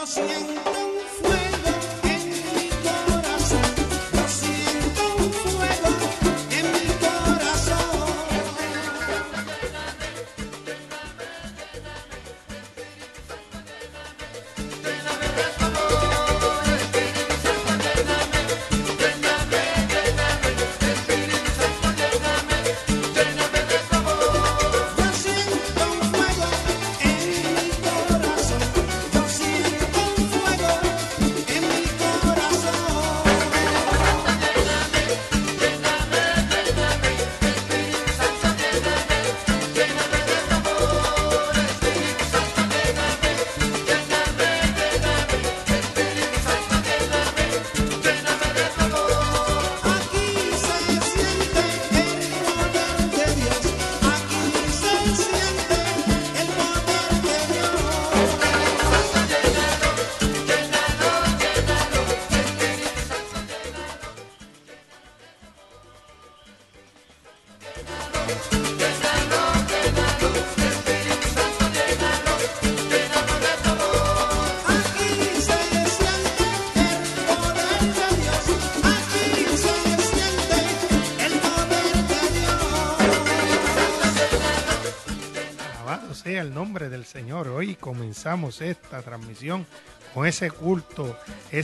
sea el nombre del Señor. Hoy comenzamos esta transmisión con ese culto,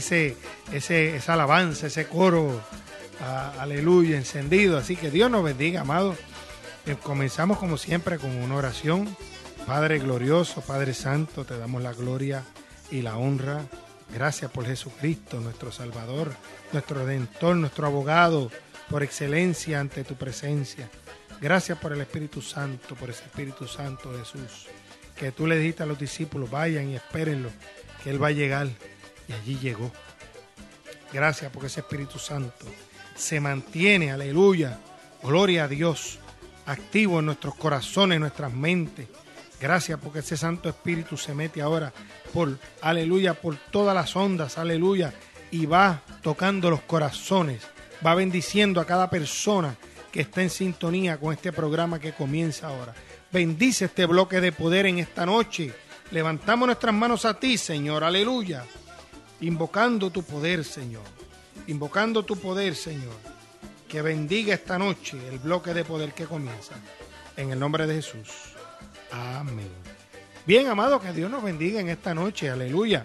esa alabanza, ese coro, aleluya, encendido. Así que Dios nos bendiga, amados. Comenzamos como siempre con una oración. Padre glorioso, Padre santo, te damos la gloria y la honra. Gracias por Jesucristo, nuestro Salvador, nuestro Redentor, nuestro abogado, por excelencia ante tu presencia. Gracias por el Espíritu Santo, por ese Espíritu Santo, Jesús, que tú le dijiste a los discípulos, vayan y espérenlo, que Él va a llegar, y allí llegó. Gracias porque ese Espíritu Santo se mantiene, aleluya, gloria a Dios, activo en nuestros corazones, en nuestras mentes. Gracias porque ese Santo Espíritu se mete ahora por, aleluya, por todas las ondas, aleluya, y va tocando los corazones, va bendiciendo a cada persona que está en sintonía con este programa que comienza ahora. Bendice este bloque de poder en esta noche. Levantamos nuestras manos a ti, Señor, aleluya, invocando tu poder, Señor, invocando tu poder, Señor, que bendiga esta noche el bloque de poder que comienza, en el nombre de Jesús. Amén. Bien, amado, que Dios nos bendiga en esta noche, aleluya.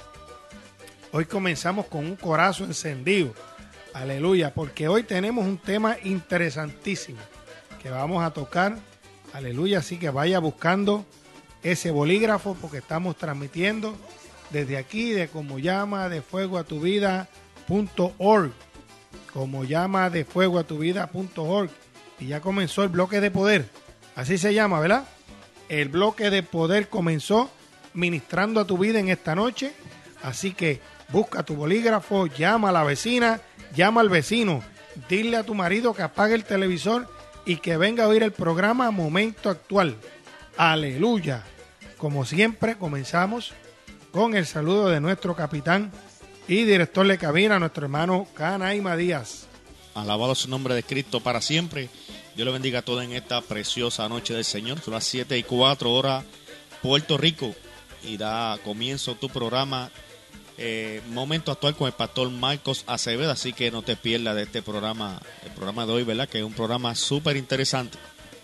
Hoy comenzamos con un corazón encendido, aleluya, porque hoy tenemos un tema interesantísimo que vamos a tocar, aleluya, así que vaya buscando ese bolígrafo porque estamos transmitiendo desde aquí, de Como Llama de Fuego a Tu Vida.org, Como Llama de Fuego a Tu Vida.org, y ya comenzó el bloque de poder, así se llama, ¿verdad? El bloque de poder comenzó ministrando a tu vida en esta noche, así que busca tu bolígrafo, llama a la vecina, llama al vecino, dile a tu marido que apague el televisor y que venga a oír el programa Momento Actual. Aleluya. Como siempre, comenzamos con el saludo de nuestro capitán y director de cabina, nuestro hermano Canaima Díaz. Alabado su nombre de Cristo para siempre. Dios le bendiga a todos en esta preciosa noche del Señor. Son las 7:04 hora Puerto Rico y da comienzo tu programa Momento Actual con el pastor Marcos Acevedo. Así que no te pierdas de este programa, el programa de hoy, ¿verdad? Que es un programa súper interesante.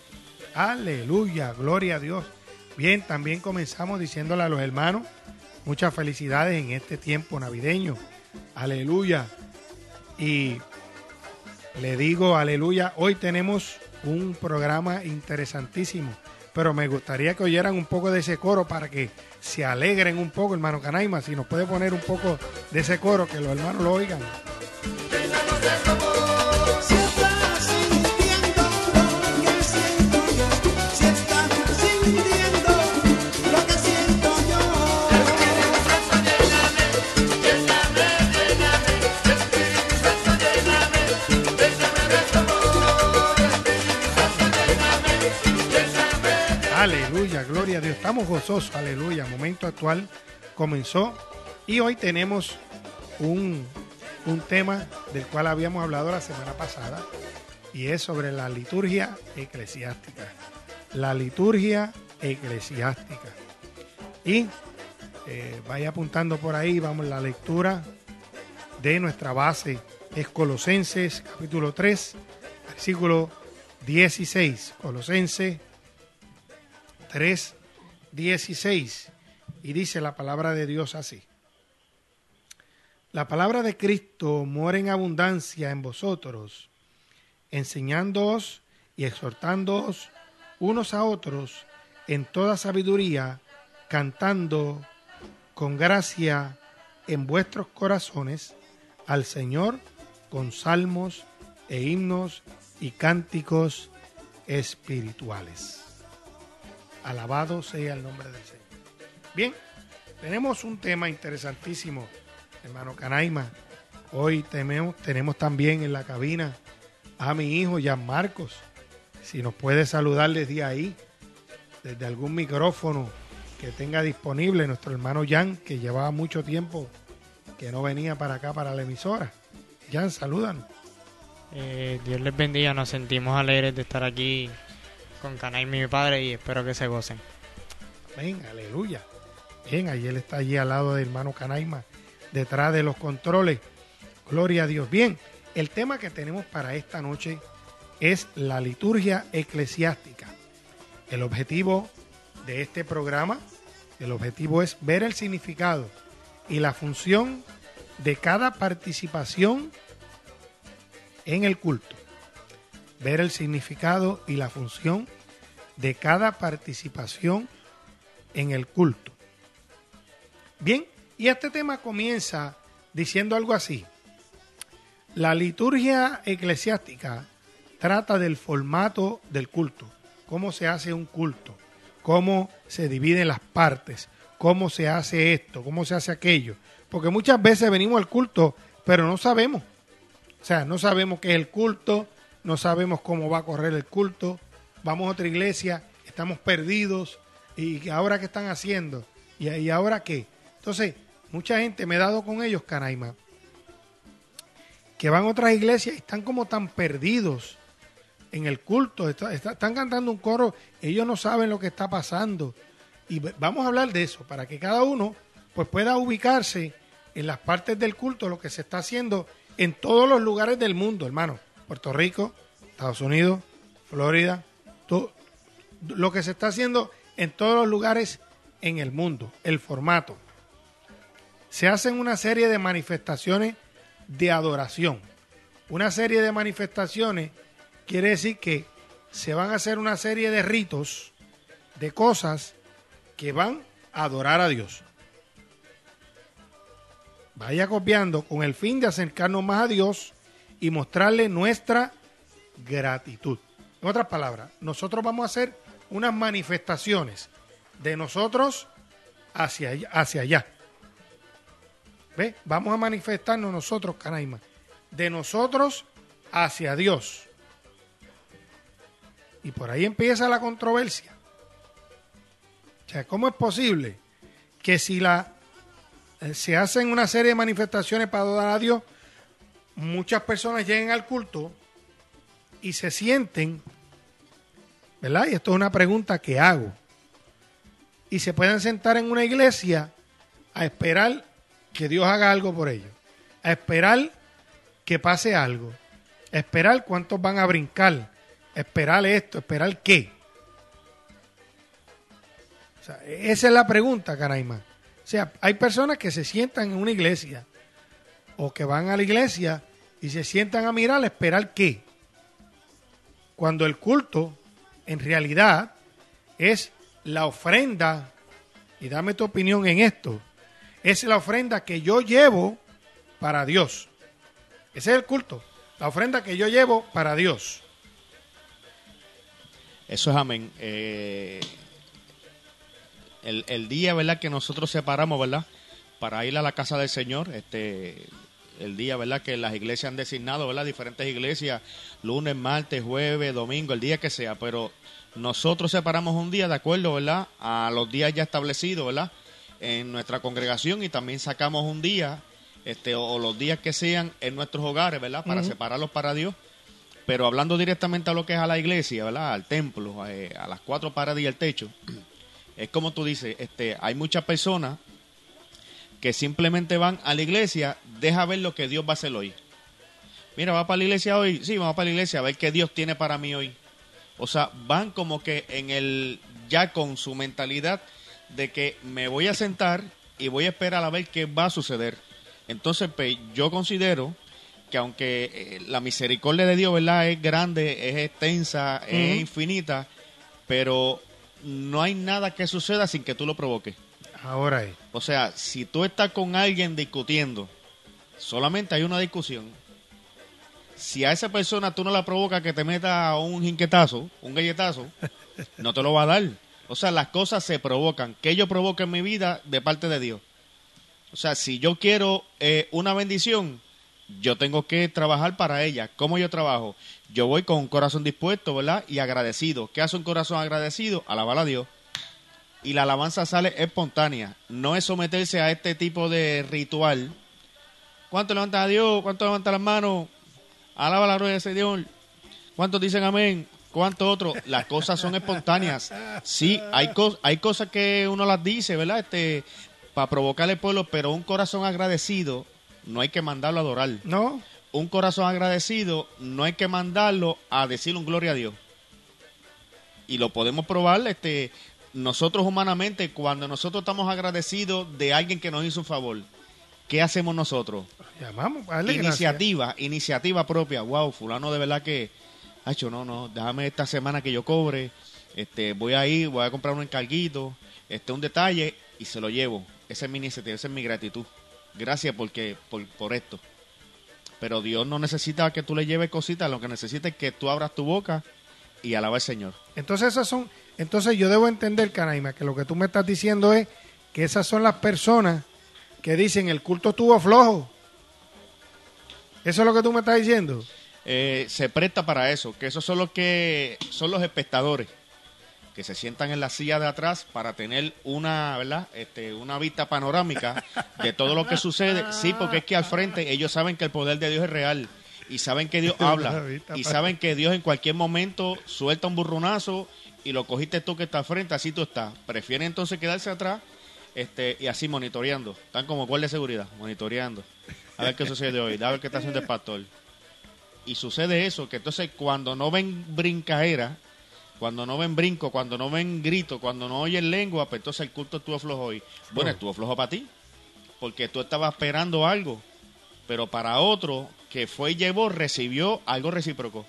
Aleluya, gloria a Dios. Bien, también comenzamos diciéndole a los hermanos muchas felicidades en este tiempo navideño. Aleluya. Y le digo, aleluya, hoy tenemos un programa interesantísimo, pero me gustaría que oyeran un poco de ese coro para que se alegren un poco, hermano Canaima, si nos puede poner un poco de ese coro, que los hermanos lo oigan. Aleluya, gloria a Dios. Estamos gozosos, aleluya. Momento Actual comenzó y hoy tenemos un tema del cual habíamos hablado la semana pasada y es sobre la liturgia eclesiástica. La liturgia eclesiástica. Y Vaya apuntando por ahí, vamos, la lectura de nuestra base es Colosenses capítulo 3, versículo 16. Colosenses 3, 16. Y dice la palabra de Dios así: la palabra de Cristo mora en abundancia en vosotros, enseñándoos y exhortándoos unos a otros en toda sabiduría, cantando con gracia en vuestros corazones al Señor con salmos e himnos y cánticos espirituales. Alabado sea el nombre del Señor. Bien, tenemos un tema interesantísimo, hermano Canaima. Hoy tenemos también en la cabina a mi hijo Jan Marcos. Si nos puede saludar desde ahí, desde algún micrófono que tenga disponible, nuestro hermano Jan, que llevaba mucho tiempo que no venía para acá, para la emisora. Jan, salúdanos. Dios les bendiga, nos sentimos alegres de estar aquí con Canaima y mi padre y espero que se gocen. Amén, aleluya. Bien, ahí él está allí al lado del hermano Canaima, detrás de los controles. Gloria a Dios. Bien, el tema que tenemos para esta noche es la liturgia eclesiástica. El objetivo de este programa, el objetivo es ver el significado y la función de cada participación en el culto. Ver el significado y la función de cada participación en el culto. Bien, y este tema comienza diciendo algo así: la liturgia eclesiástica trata del formato del culto, cómo se hace un culto, cómo se dividen las partes, cómo se hace esto, cómo se hace aquello. Porque muchas veces venimos al culto, pero no sabemos. O sea, no sabemos qué es el culto, no sabemos cómo va a correr el culto. Vamos a otra iglesia, estamos perdidos. ¿Y ahora qué están haciendo? ¿Y ahora qué? Entonces, mucha gente, me he dado con ellos, Canaima, que van a otras iglesias y están como tan perdidos en el culto, están cantando un coro, ellos no saben lo que está pasando. Y vamos a hablar de eso, para que cada uno pues pueda ubicarse en las partes del culto, lo que se está haciendo en todos los lugares del mundo, hermano. Puerto Rico, Estados Unidos, Florida, todo, lo que se está haciendo en todos los lugares en el mundo, el formato. Se hacen una serie de manifestaciones de adoración. Una serie de manifestaciones quiere decir que se van a hacer una serie de ritos, de cosas que van a adorar a Dios. Vaya copiando con el fin de acercarnos más a Dios y mostrarle nuestra gratitud. En otras palabras, nosotros vamos a hacer unas manifestaciones de nosotros hacia allá. ¿Ve? Vamos a manifestarnos nosotros, Canaima, de nosotros hacia Dios. Y por ahí empieza la controversia. O sea, ¿cómo es posible que si se hacen una serie de manifestaciones para adorar a Dios, muchas personas lleguen al culto y se sienten, ¿verdad? Y esto es una pregunta que hago. Y se puedan sentar en una iglesia a esperar que Dios haga algo por ellos, a esperar que pase algo, a esperar cuántos van a brincar, a esperar esto, a esperar qué. O sea, esa es la pregunta, Canaima. O sea, hay personas que se sientan en una iglesia o que van a la iglesia y se sientan a mirar, a esperar qué. Cuando el culto, en realidad, es la ofrenda, y dame tu opinión en esto, es la ofrenda que yo llevo para Dios. Ese es el culto, la ofrenda que yo llevo para Dios. Eso es amén. El día, ¿verdad?, que nosotros separamos, ¿verdad?, para ir a la casa del Señor, el día, ¿verdad?, que las iglesias han designado, ¿verdad?, diferentes iglesias, lunes, martes, jueves, domingo, el día que sea, pero nosotros separamos un día de acuerdo, ¿verdad?, a los días ya establecidos, ¿verdad?, en nuestra congregación, y también sacamos un día, o los días que sean en nuestros hogares, ¿verdad?, para separarlos para Dios. Pero hablando directamente a lo que es a la iglesia, ¿verdad?, al templo, a las 4 paredes y el techo, es como tú dices, hay muchas personas que simplemente van a la iglesia, deja ver lo que Dios va a hacer hoy. Mira, ¿va para la iglesia hoy? Sí, vamos para la iglesia a ver qué Dios tiene para mí hoy. O sea, van como que ya con su mentalidad de que me voy a sentar y voy a esperar a ver qué va a suceder. Entonces, pues, yo considero que aunque la misericordia de Dios, ¿verdad?, es grande, es extensa, es infinita, pero no hay nada que suceda sin que tú lo provoques. Ahora es. O sea, si tú estás con alguien discutiendo, solamente hay una discusión. Si a esa persona tú no la provocas que te meta un jinquetazo, un galletazo, no te lo va a dar. O sea, las cosas se provocan. ¿Qué yo provoco en mi vida de parte de Dios? O sea, si yo quiero una bendición, yo tengo que trabajar para ella. ¿Cómo yo trabajo? Yo voy con un corazón dispuesto, ¿verdad? Y agradecido. ¿Qué hace un corazón agradecido? Alabar a Dios. Y la alabanza sale espontánea. No es someterse a este tipo de ritual. ¿Cuánto levanta a Dios? ¿Cuánto levanta las manos? Alaba la gloria del Señor. ¿Cuántos dicen amén? ¿Cuántos otros? Las cosas son espontáneas. Sí, hay cosas que uno las dice, ¿verdad? Para provocar al pueblo, pero un corazón agradecido no hay que mandarlo a adorar. No. Un corazón agradecido no hay que mandarlo a decir un gloria a Dios. Y lo podemos probar, nosotros humanamente, cuando nosotros estamos agradecidos de alguien que nos hizo un favor, ¿qué hacemos nosotros? Llamamos, iniciativa propia. Wow, fulano de verdad que, no, déjame esta semana que yo cobre, voy a comprar un encarguito, un detalle y se lo llevo. Esa es mi iniciativa, esa es mi gratitud. Gracias por esto. Pero Dios no necesita que tú le lleves cositas, lo que necesita es que tú abras tu boca y alaba al Señor. Entonces yo debo entender, Canaima, que lo que tú me estás diciendo es que esas son las personas que dicen el culto estuvo flojo. ¿Eso es lo que tú me estás diciendo? Se presta para eso, que esos son los espectadores que se sientan en la silla de atrás para tener una, ¿verdad? Una vista panorámica de todo lo que sucede. Sí, porque es que al frente ellos saben que el poder de Dios es real y saben que Dios habla y saben que Dios en cualquier momento suelta un burronazo y lo cogiste tú que está al frente, así tú estás. Prefieren entonces quedarse atrás y así monitoreando. Están como guardia de seguridad, monitoreando. A ver qué sucede hoy, a ver qué está haciendo el pastor. Y sucede eso, que entonces cuando no ven brincaera, cuando no ven brinco, cuando no ven grito, cuando no oyen lengua, pues entonces el culto estuvo flojo hoy. Bueno, estuvo flojo para ti, porque tú estabas esperando algo, pero para otro que fue y llevó, recibió algo recíproco.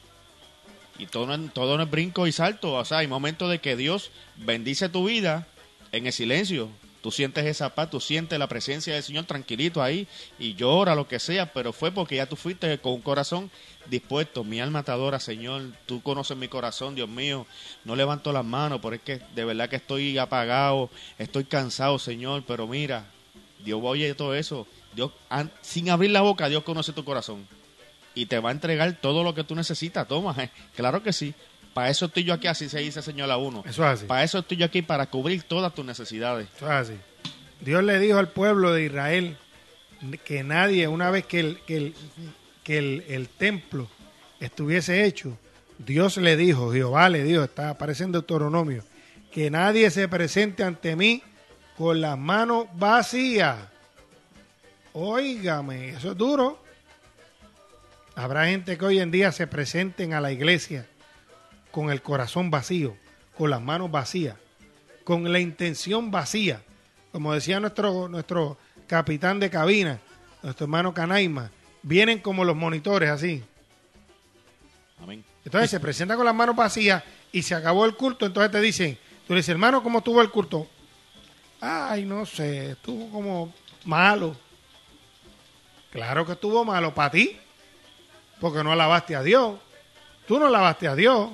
Y todo no es brinco y salto, o sea, hay momentos de que Dios bendice tu vida en el silencio. Tú sientes esa paz, tú sientes la presencia del Señor tranquilito ahí y llora, lo que sea, pero fue porque ya tú fuiste con un corazón dispuesto. Mi alma te adora, Señor, tú conoces mi corazón, Dios mío. No levanto las manos, porque es que de verdad que estoy apagado, estoy cansado, Señor, pero mira, Dios oye todo eso. Dios, sin abrir la boca, Dios conoce tu corazón y te va a entregar todo lo que tú necesitas. Toma, claro que sí. Para eso estoy yo aquí, así se dice Señor a uno. Eso es así. Para eso estoy yo aquí, para cubrir todas tus necesidades. Eso es así. Dios le dijo al pueblo de Israel que nadie, una vez que el templo estuviese hecho, Dios le dijo, Jehová le dijo, está apareciendo en Deuteronomio, que nadie se presente ante mí con las manos vacías. Óigame, eso es duro. Habrá gente que hoy en día se presenten a la iglesia con el corazón vacío, con las manos vacías, con la intención vacía. Como decía nuestro capitán de cabina, nuestro hermano Canaima, vienen como los monitores así. Amén. Entonces se presenta con las manos vacías y se acabó el culto, entonces te dicen, tú le dices, hermano, ¿cómo estuvo el culto? Ay, no sé, estuvo como malo. Claro que estuvo malo para ti, porque no alabaste a Dios. Tú no alabaste a Dios.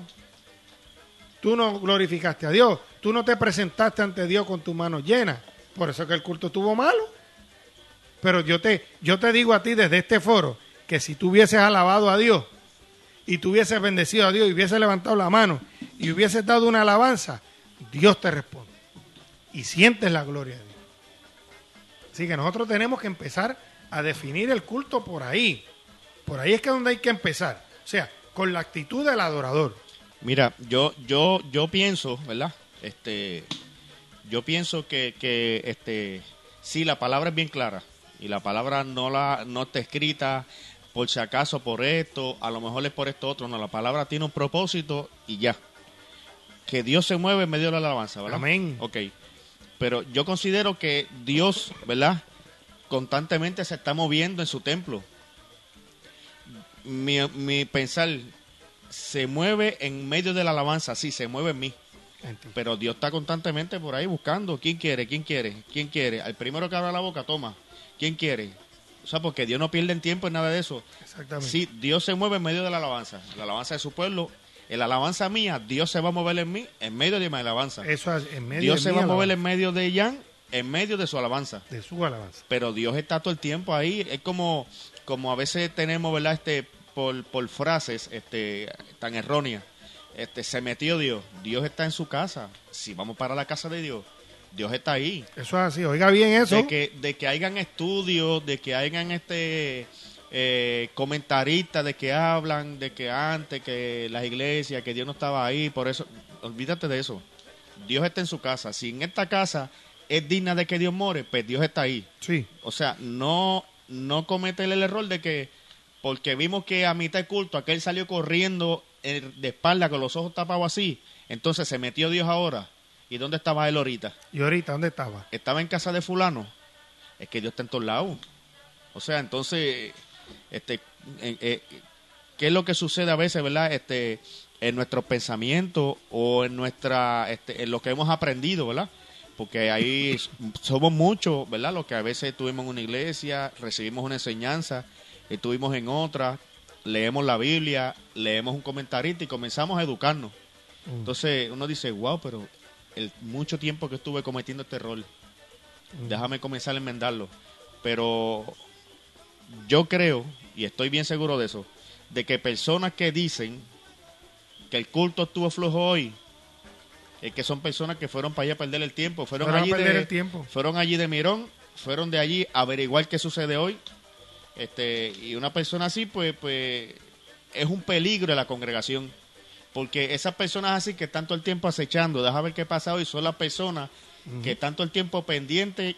Tú no glorificaste a Dios. Tú no te presentaste ante Dios con tus manos llenas. Por eso es que el culto estuvo malo. Pero yo te digo a ti desde este foro que si tú hubieses alabado a Dios y tú hubieses bendecido a Dios y hubieses levantado la mano y hubieses dado una alabanza, Dios te responde. Y sientes la gloria de Dios. Así que nosotros tenemos que empezar a definir el culto por ahí. Por ahí es que es donde hay que empezar. O sea, con la actitud del adorador. Mira, yo pienso, ¿verdad? Yo pienso que Sí, la palabra es bien clara. Y la palabra no está escrita por si acaso por esto, a lo mejor es por esto otro. No, la palabra tiene un propósito y ya. Que Dios se mueve en medio de la alabanza, ¿verdad? Amén. Ok. Pero yo considero que Dios, ¿verdad? Constantemente se está moviendo en su templo. Mi pensar se mueve en medio de la alabanza, sí, se mueve en mí. Pero Dios está constantemente por ahí buscando. ¿Quién quiere? ¿Quién quiere? ¿Quién quiere? Al primero que abra la boca, toma. ¿Quién quiere? O sea, porque Dios no pierde tiempo en nada de eso. Exactamente. Sí, Dios se mueve en medio de la alabanza. La alabanza de su pueblo. En la alabanza mía, Dios se va a mover en mí, en medio de mi alabanza. Eso es en medio Dios de se mi va a mover alabanza, en medio de Jan, en medio de su alabanza. de su alabanza. Pero Dios está todo el tiempo ahí. Es como a veces tenemos, ¿verdad? Por frases tan erróneas. Se metió Dios. Dios está en su casa. Si vamos para la casa de Dios, Dios está ahí. Eso es así. Oiga bien eso. De que hayan estudios, de que hayan comentaristas de que hablan de que antes que las iglesias, que Dios no estaba ahí. Por eso, olvídate de eso. Dios está en su casa. Si en esta casa es digna de que Dios more, pues Dios está ahí. Sí. O sea, no comete el error de que porque vimos que a mitad de culto aquel salió corriendo de espalda con los ojos tapados así, entonces se metió Dios ahora. ¿Y dónde estaba él ahorita? ¿Y ahorita dónde estaba? Estaba en casa de fulano. Es que Dios está en todos lados. O sea, entonces, ¿qué es lo que sucede a veces, verdad? En nuestros pensamientos o en en lo que hemos aprendido, ¿verdad? Porque ahí somos muchos, ¿verdad? Los que a veces estuvimos en una iglesia, recibimos una enseñanza, estuvimos en otra, leemos la Biblia, leemos un comentarista y comenzamos a educarnos. Entonces uno dice, wow, pero mucho tiempo que estuve cometiendo este error, déjame comenzar a enmendarlo. Pero yo creo, y estoy bien seguro de eso, de que personas que dicen que el culto estuvo flojo hoy, es que son personas que fueron para allá a perder el tiempo. Fueron allí de mirón, fueron de allí a averiguar qué sucede hoy. Y una persona así, pues es un peligro en la congregación. Porque esas personas así que están todo el tiempo acechando, deja ver qué pasa hoy, son las personas que están todo el tiempo pendientes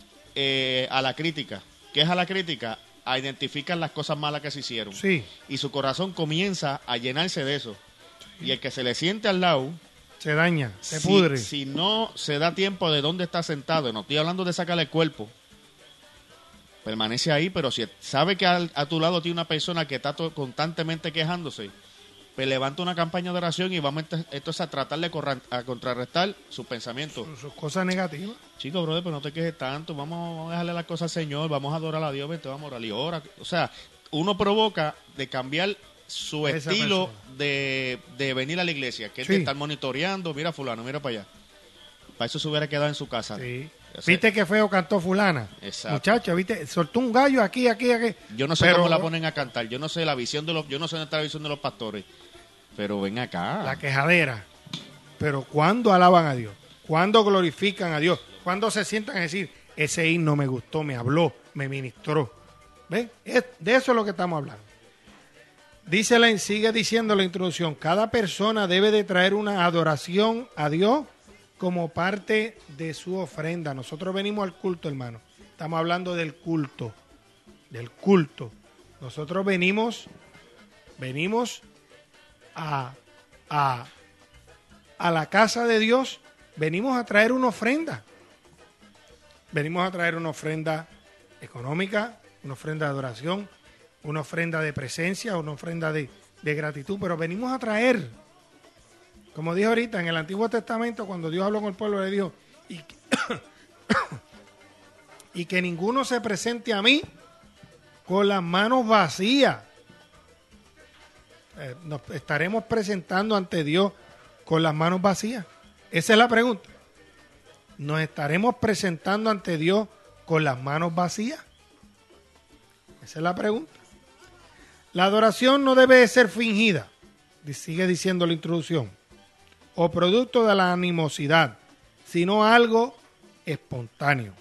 a la crítica. ¿Qué es a la crítica? A identificar las cosas malas que se hicieron. Sí. Y su corazón comienza a llenarse de eso. Sí. Y el que se le siente al lado se daña, se pudre. Si no se da tiempo de dónde está sentado, no estoy hablando de sacarle el cuerpo, permanece ahí, pero si sabe que a tu lado tiene una persona que está constantemente quejándose, pues levanta una campaña de oración y vamos entonces a tratar de contrarrestar sus pensamientos. Sus cosas negativas. Chico, brother, pero no te quejes tanto, vamos a dejarle las cosas al Señor, vamos a adorar a Dios, vete, vamos a orar y ora. O sea, uno provoca de cambiar su estilo de venir a la iglesia, que es de estar monitoreando, mira fulano, mira para allá. Para eso se hubiera quedado en su casa. Sí. ¿Viste qué feo cantó fulana? Exacto. Muchacho, ¿viste? Soltó un gallo aquí. Yo no sé cómo la ponen a cantar, yo no sé la visión yo no sé dónde está la visión de los pastores, pero ven acá. La quejadera. Pero ¿cuándo alaban a Dios? ¿Cuándo glorifican a Dios? ¿Cuándo se sientan a decir, ese himno me gustó, me habló, me ministró? ¿Ven? De eso es lo que estamos hablando. Sigue diciendo la introducción, cada persona debe de traer una adoración a Dios como parte de su ofrenda. Nosotros venimos al culto, hermano. Estamos hablando del culto. Nosotros venimos a la casa de Dios, venimos a traer una ofrenda. Venimos a traer una ofrenda económica, una ofrenda de adoración, una ofrenda de presencia, una ofrenda de gratitud, pero venimos a traer, como dijo ahorita, en el Antiguo Testamento, cuando Dios habló con el pueblo, le dijo, y que ninguno se presente a mí con las manos vacías. Nos estaremos presentando ante Dios con las manos vacías. Esa es la pregunta. ¿Nos estaremos presentando ante Dios con las manos vacías? Esa es la pregunta. La adoración no debe de ser fingida, sigue diciendo la introducción, o producto de la animosidad, sino algo espontáneo.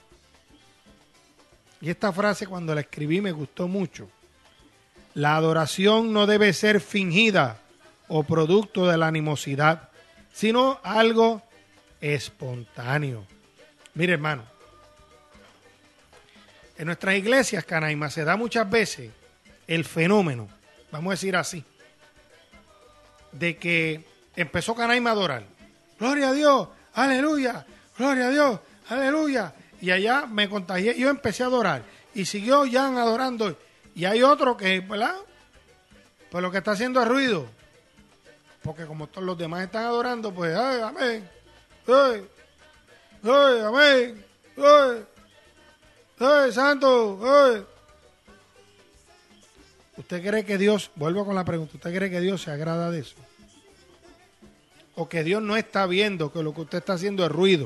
Y esta frase cuando la escribí me gustó mucho. La adoración no debe ser fingida o producto de la animosidad, sino algo espontáneo. Mire, hermano, En nuestras iglesias, Canaima, se da muchas veces el fenómeno, vamos a decir así, de que empezó Canaima a adorar. Gloria a Dios, aleluya, gloria a Dios, aleluya. Y allá me contagié, yo empecé a adorar. Y siguió Jan adorando. Y hay otro que, ¿verdad? Pues lo que está haciendo es ruido. Porque como todos los demás están adorando, pues, ¡ay, amén! ¡Ay, ay, amén! ¡Ay, ay, santo! ¡Ay! ¿Usted cree que Dios, vuelvo con la pregunta, ¿usted cree que Dios se agrada de eso? ¿O que Dios no está viendo que lo que usted está haciendo es ruido?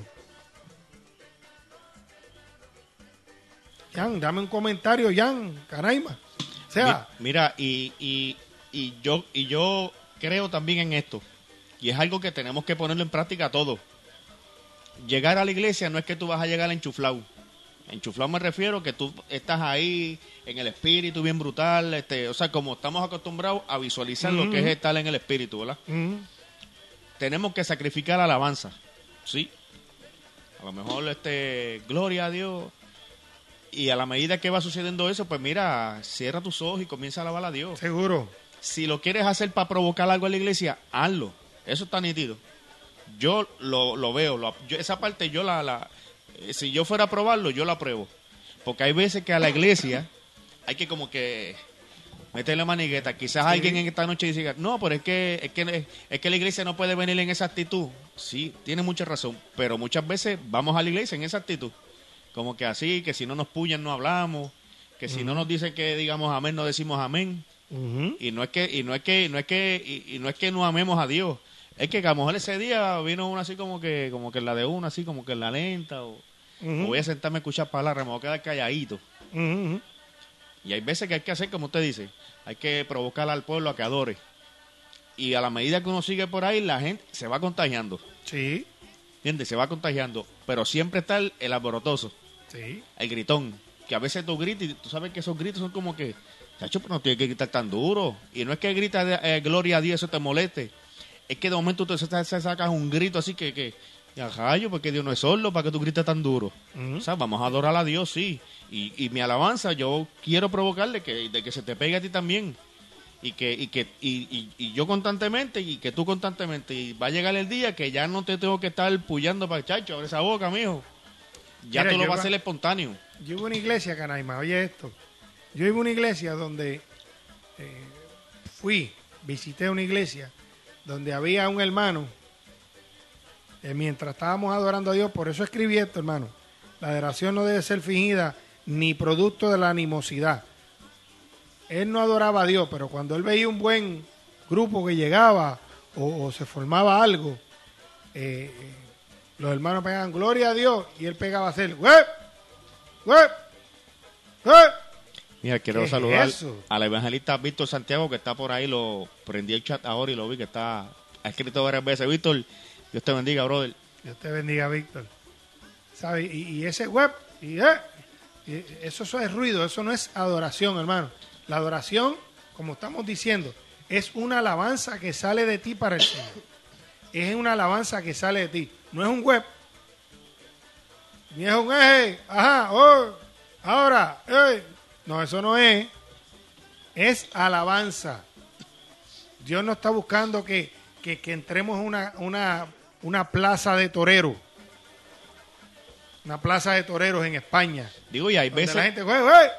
Jan, dame un comentario, Jan, Canaima. O sea, mira, y yo creo también en esto, y es algo que tenemos que ponerlo en práctica todos. Llegar a la iglesia no es que tú vas a llegar enchuflado. Enchuflado me refiero que tú estás ahí en el espíritu bien brutal, o sea, como estamos acostumbrados a visualizar lo que es estar en el espíritu, ¿verdad? Tenemos que sacrificar alabanza, ¿sí? A lo mejor, gloria a Dios. Y a la medida que va sucediendo eso, pues mira, cierra tus ojos y comienza a alabar a Dios. Seguro. Si lo quieres hacer para provocar algo en la iglesia, hazlo. Eso está nítido. Yo lo veo. Esa parte yo si yo fuera a probarlo, yo la apruebo. Porque hay veces que a la iglesia hay que como que meterle manigueta. Quizás Sí. alguien en esta noche diga, no, pero es que la iglesia no puede venir en esa actitud. Sí, tiene mucha razón. Pero muchas veces vamos a la iglesia en esa actitud. Como que así, que si no nos puyan no hablamos, que si no nos dicen que digamos amén, no decimos amén. Y no es que no amemos a Dios. Es que a lo mejor ese día vino uno así como que la de uno, así como que en la lenta, o voy a sentarme a escuchar palabras, me voy a quedar calladito. Y hay veces que hay que hacer como usted dice, hay que provocar al pueblo a que adore. Y a la medida que uno sigue por ahí, la gente se va contagiando. Sí. ¿Entiendes? Se va contagiando. Pero siempre está el alborotoso. Sí. El gritón, que a veces tú gritas y tú sabes que esos gritos son como que, chacho, pero no tienes que gritar tan duro. Y no es que gritas gloria a Dios, eso te moleste. Es que de momento tú sacas un grito así que ya rayo, porque Dios no es sordo para que tú grites tan duro. O sea, vamos a adorar a Dios, sí. Y mi alabanza, yo quiero provocarle de que se te pegue a ti también. Y yo constantemente, y que tú constantemente. Y va a llegar el día que ya no te tengo que estar puyando para chacho, abre esa boca, mijo. Ya Mira, tú lo vas a hacer espontáneo. Yo iba a una iglesia, Canaima, oye esto. Yo iba a una iglesia donde visité una iglesia donde había un hermano, mientras estábamos adorando a Dios, por eso escribí esto, hermano. La adoración no debe ser fingida ni producto de la animosidad. Él no adoraba a Dios, pero cuando él veía un buen grupo que llegaba o se formaba algo, los hermanos pegaban gloria a Dios y él pegaba a hacer ¡web! ¡web! ¡web! Mira, quiero ¿Qué saludar es eso? al evangelista Víctor Santiago, que está por ahí, lo prendí el chat ahora y lo vi que ha escrito varias veces. Víctor, Dios te bendiga, brother. Dios te bendiga, Víctor. ¿Sabe? Y ese web, y eso es ruido, eso no es adoración, hermano. La adoración, como estamos diciendo, es una alabanza que sale de ti para el Señor. Es una alabanza que sale de ti. No es un web. Ni es un eje. Ajá, oh, ahora, no, eso no es. Es alabanza. Dios no está buscando que entremos a una plaza de toreros. Una plaza de toreros en España. Digo, y hay Donde veces... la gente,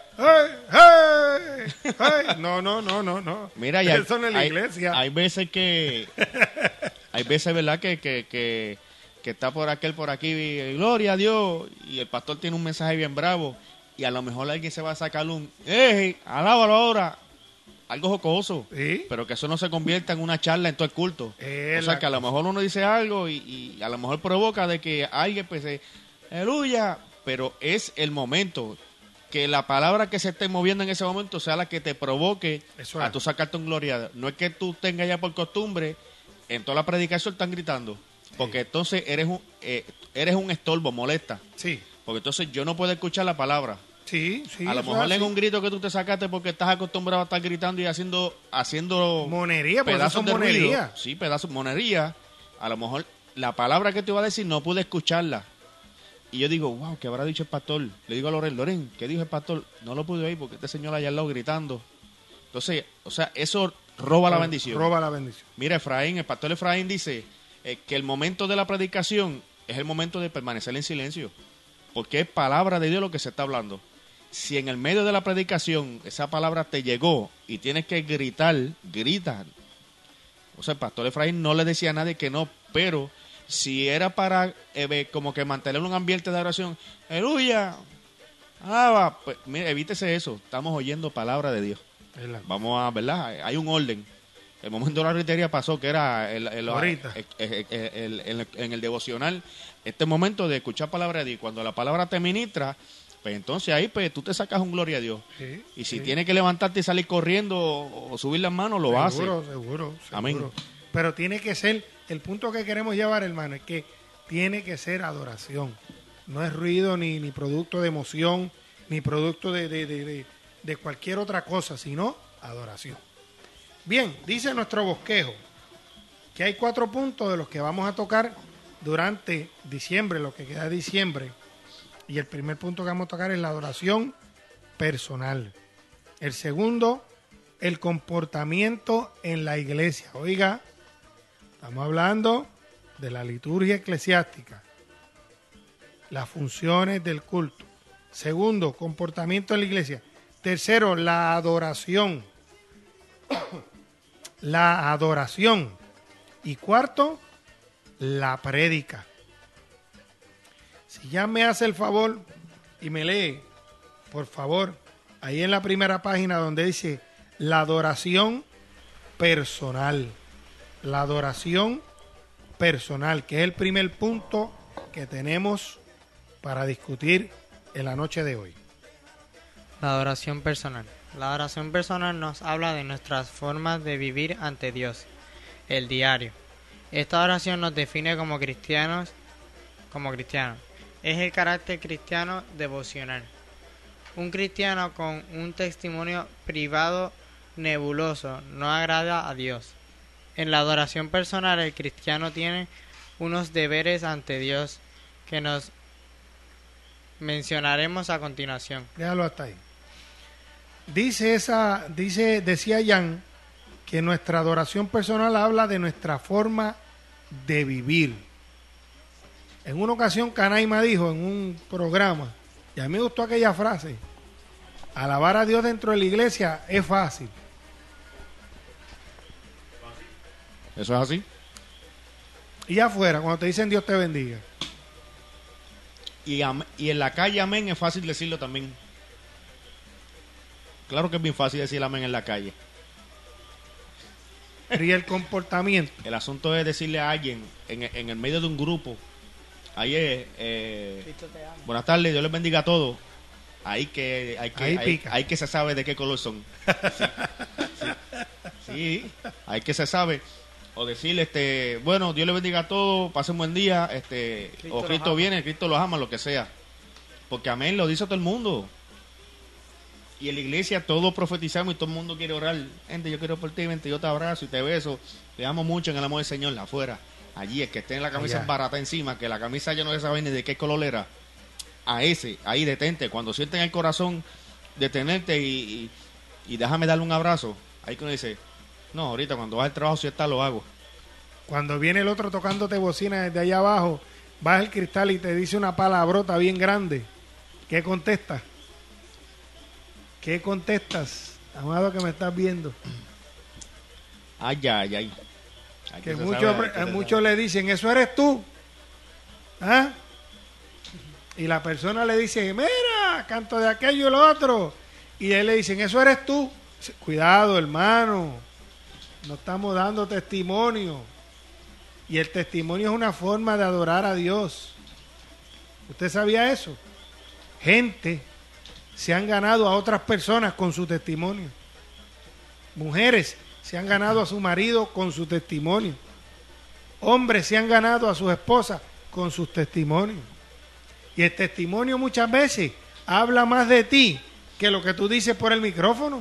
no. Mira, eso no es la iglesia. Hay veces que... hay veces, ¿verdad? Que está por aquí, y gloria a Dios, y el pastor tiene un mensaje bien bravo, y a lo mejor alguien se va a sacar un, alábalo ahora, algo jocoso, ¿Sí? pero que eso no se convierta en una charla en todo el culto. O sea, que a lo mejor uno dice algo y a lo mejor provoca de que alguien pues aleluya, pero es el momento que la palabra que se esté moviendo en ese momento sea la que te provoque Eso a es. tú sacarte un gloria. No es que tú tengas ya por costumbre en toda la predicación están gritando, porque entonces eres un estorbo, molesta, Sí, porque entonces yo no puedo escuchar la palabra. sí. A lo eso mejor es en así. un grito que tú te sacaste porque estás acostumbrado a estar gritando y haciendo Monería, por eso pedazos son de ruido. monería. Sí, pedazos, monería. A lo mejor la palabra que te iba a decir no pude escucharla. Y yo digo, wow, ¿qué habrá dicho el pastor? Le digo a Loren, ¿qué dijo el pastor? No lo pude oír porque este señor allá al lado gritando. Entonces, o sea, eso roba la bendición. Roba la bendición. Mira, Efraín, el pastor Efraín dice que el momento de la predicación es el momento de permanecer en silencio, porque es palabra de Dios lo que se está hablando. Si en el medio de la predicación esa palabra te llegó y tienes que gritar, grita. O sea, el pastor Efraín no le decía a nadie que no, pero si era para como que mantener un ambiente de oración, aleluya, alaba, pues mire, evítese eso. Estamos oyendo palabra de Dios. Vamos a, ¿verdad? Hay un orden. El momento de la ritería pasó, que era en el devocional, este momento de escuchar palabra de Dios. Cuando la palabra te ministra, pues entonces ahí pues tú te sacas un gloria a Dios. Sí, y si tienes que levantarte y salir corriendo o subir las manos, lo haces. Seguro. Amén. Pero tiene que ser, el punto que queremos llevar, hermano, es que tiene que ser adoración. No es ruido ni producto de emoción, ni producto de cualquier otra cosa, sino adoración. Bien, dice nuestro bosquejo que hay 4 puntos de los que vamos a tocar durante diciembre, lo que queda de diciembre. Y el primer punto que vamos a tocar es la adoración personal. El segundo, el comportamiento en la iglesia. Oiga, estamos hablando de la liturgia eclesiástica, las funciones del culto. Segundo, comportamiento en la iglesia. Tercero, la adoración. La adoración. Y cuarto, la prédica. Si ya me hace el favor y me lee, por favor, ahí en la primera página donde dice la adoración personal. La adoración personal, que es el primer punto que tenemos para discutir en la noche de hoy. La adoración personal. La adoración personal nos habla de nuestras formas de vivir ante Dios, el diario. Esta oración nos define como cristianos. Es el carácter cristiano devocional. Un cristiano con un testimonio privado nebuloso no agrada a Dios. En la adoración personal, el cristiano tiene unos deberes ante Dios que nos mencionaremos a continuación. Déjalo hasta ahí. Decía Jan que nuestra adoración personal habla de nuestra forma de vivir. En una ocasión Canaima dijo en un programa, y a mí me gustó aquella frase: alabar a Dios dentro de la iglesia es fácil. ¿Eso es así? Y afuera, cuando te dicen Dios te bendiga. Y en la calle amén es fácil decirlo también. Claro que es bien fácil decir amén en la calle. Y el comportamiento. El asunto es decirle a alguien en el medio de un grupo, ahí es, buenas tardes, Dios les bendiga a todos. Hay que se sabe de qué color son. Sí, hay que se sabe. O decirle, bueno, Dios les bendiga a todos, pasen un buen día, o Cristo viene, Cristo los ama, lo que sea. Porque amén lo dice todo el mundo. Y en la iglesia todos profetizamos y todo el mundo quiere orar. Gente, yo quiero por ti, vente, yo te abrazo y te beso. Te amo mucho en el amor del Señor. Afuera, allí, el que esté en la camisa barata encima, que la camisa ya no se sabe ni de qué color era. A ese, ahí detente. Cuando sienten el corazón, detenerte y déjame darle un abrazo. Ahí que uno dice, no, ahorita cuando vas al trabajo, si está, lo hago. Cuando viene el otro tocándote bocina desde allá abajo, baja el cristal y te dice una palabrota bien grande. ¿Qué contestas? ¿Qué contestas, amado que me estás viendo? Ay. Que muchos le dicen, ¿eso eres tú? ¿Ah? Y la persona le dice, mira, canto de aquello y lo otro. Y él le dicen, ¿eso eres tú? Cuidado, hermano. No estamos dando testimonio. Y el testimonio es una forma de adorar a Dios. ¿Usted sabía eso? Gente se han ganado a otras personas con su testimonio. Mujeres se han ganado a su marido con su testimonio. Hombres se han ganado a sus esposas con sus testimonios. Y el testimonio muchas veces habla más de ti que lo que tú dices por el micrófono.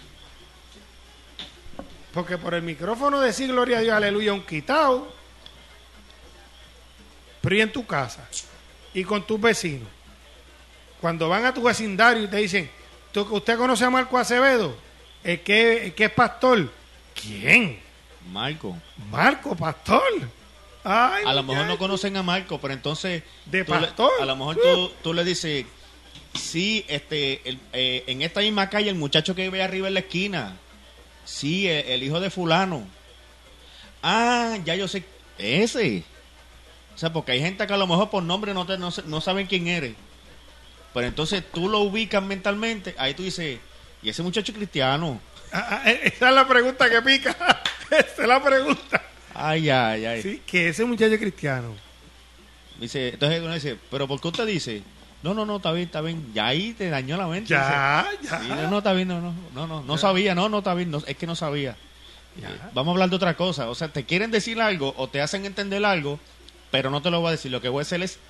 Porque por el micrófono decir gloria a Dios, aleluya, un quitado. Pero y en tu casa, y con tus vecinos. Cuando van a tu vecindario y te dicen, ¿usted conoce a Marco Acevedo? El que es pastor. ¿Quién? Marco, pastor. Ay, a lo mejor no conocen a Marco, pero entonces de pastor. A lo mejor tú le dices, sí, en esta misma calle el muchacho que vive arriba en la esquina, sí, el hijo de fulano. Ah, ya yo sé, ese. O sea, porque hay gente que a lo mejor por nombre no saben quién eres. Pero entonces tú lo ubicas mentalmente, ahí tú dices, ¿y ese muchacho es cristiano? Esa es la pregunta que pica. Esa es la pregunta. Ay. Sí, que ese muchacho es cristiano. Dice, entonces uno dice, ¿pero por qué usted dice? No, está bien. Ya ahí te dañó la mente. Ya. Sí, no, está bien, no sabía, no, está bien, es que no sabía. Vamos a hablar de otra cosa. O sea, te quieren decir algo o te hacen entender algo, pero no te lo voy a decir. Lo que voy a hacer es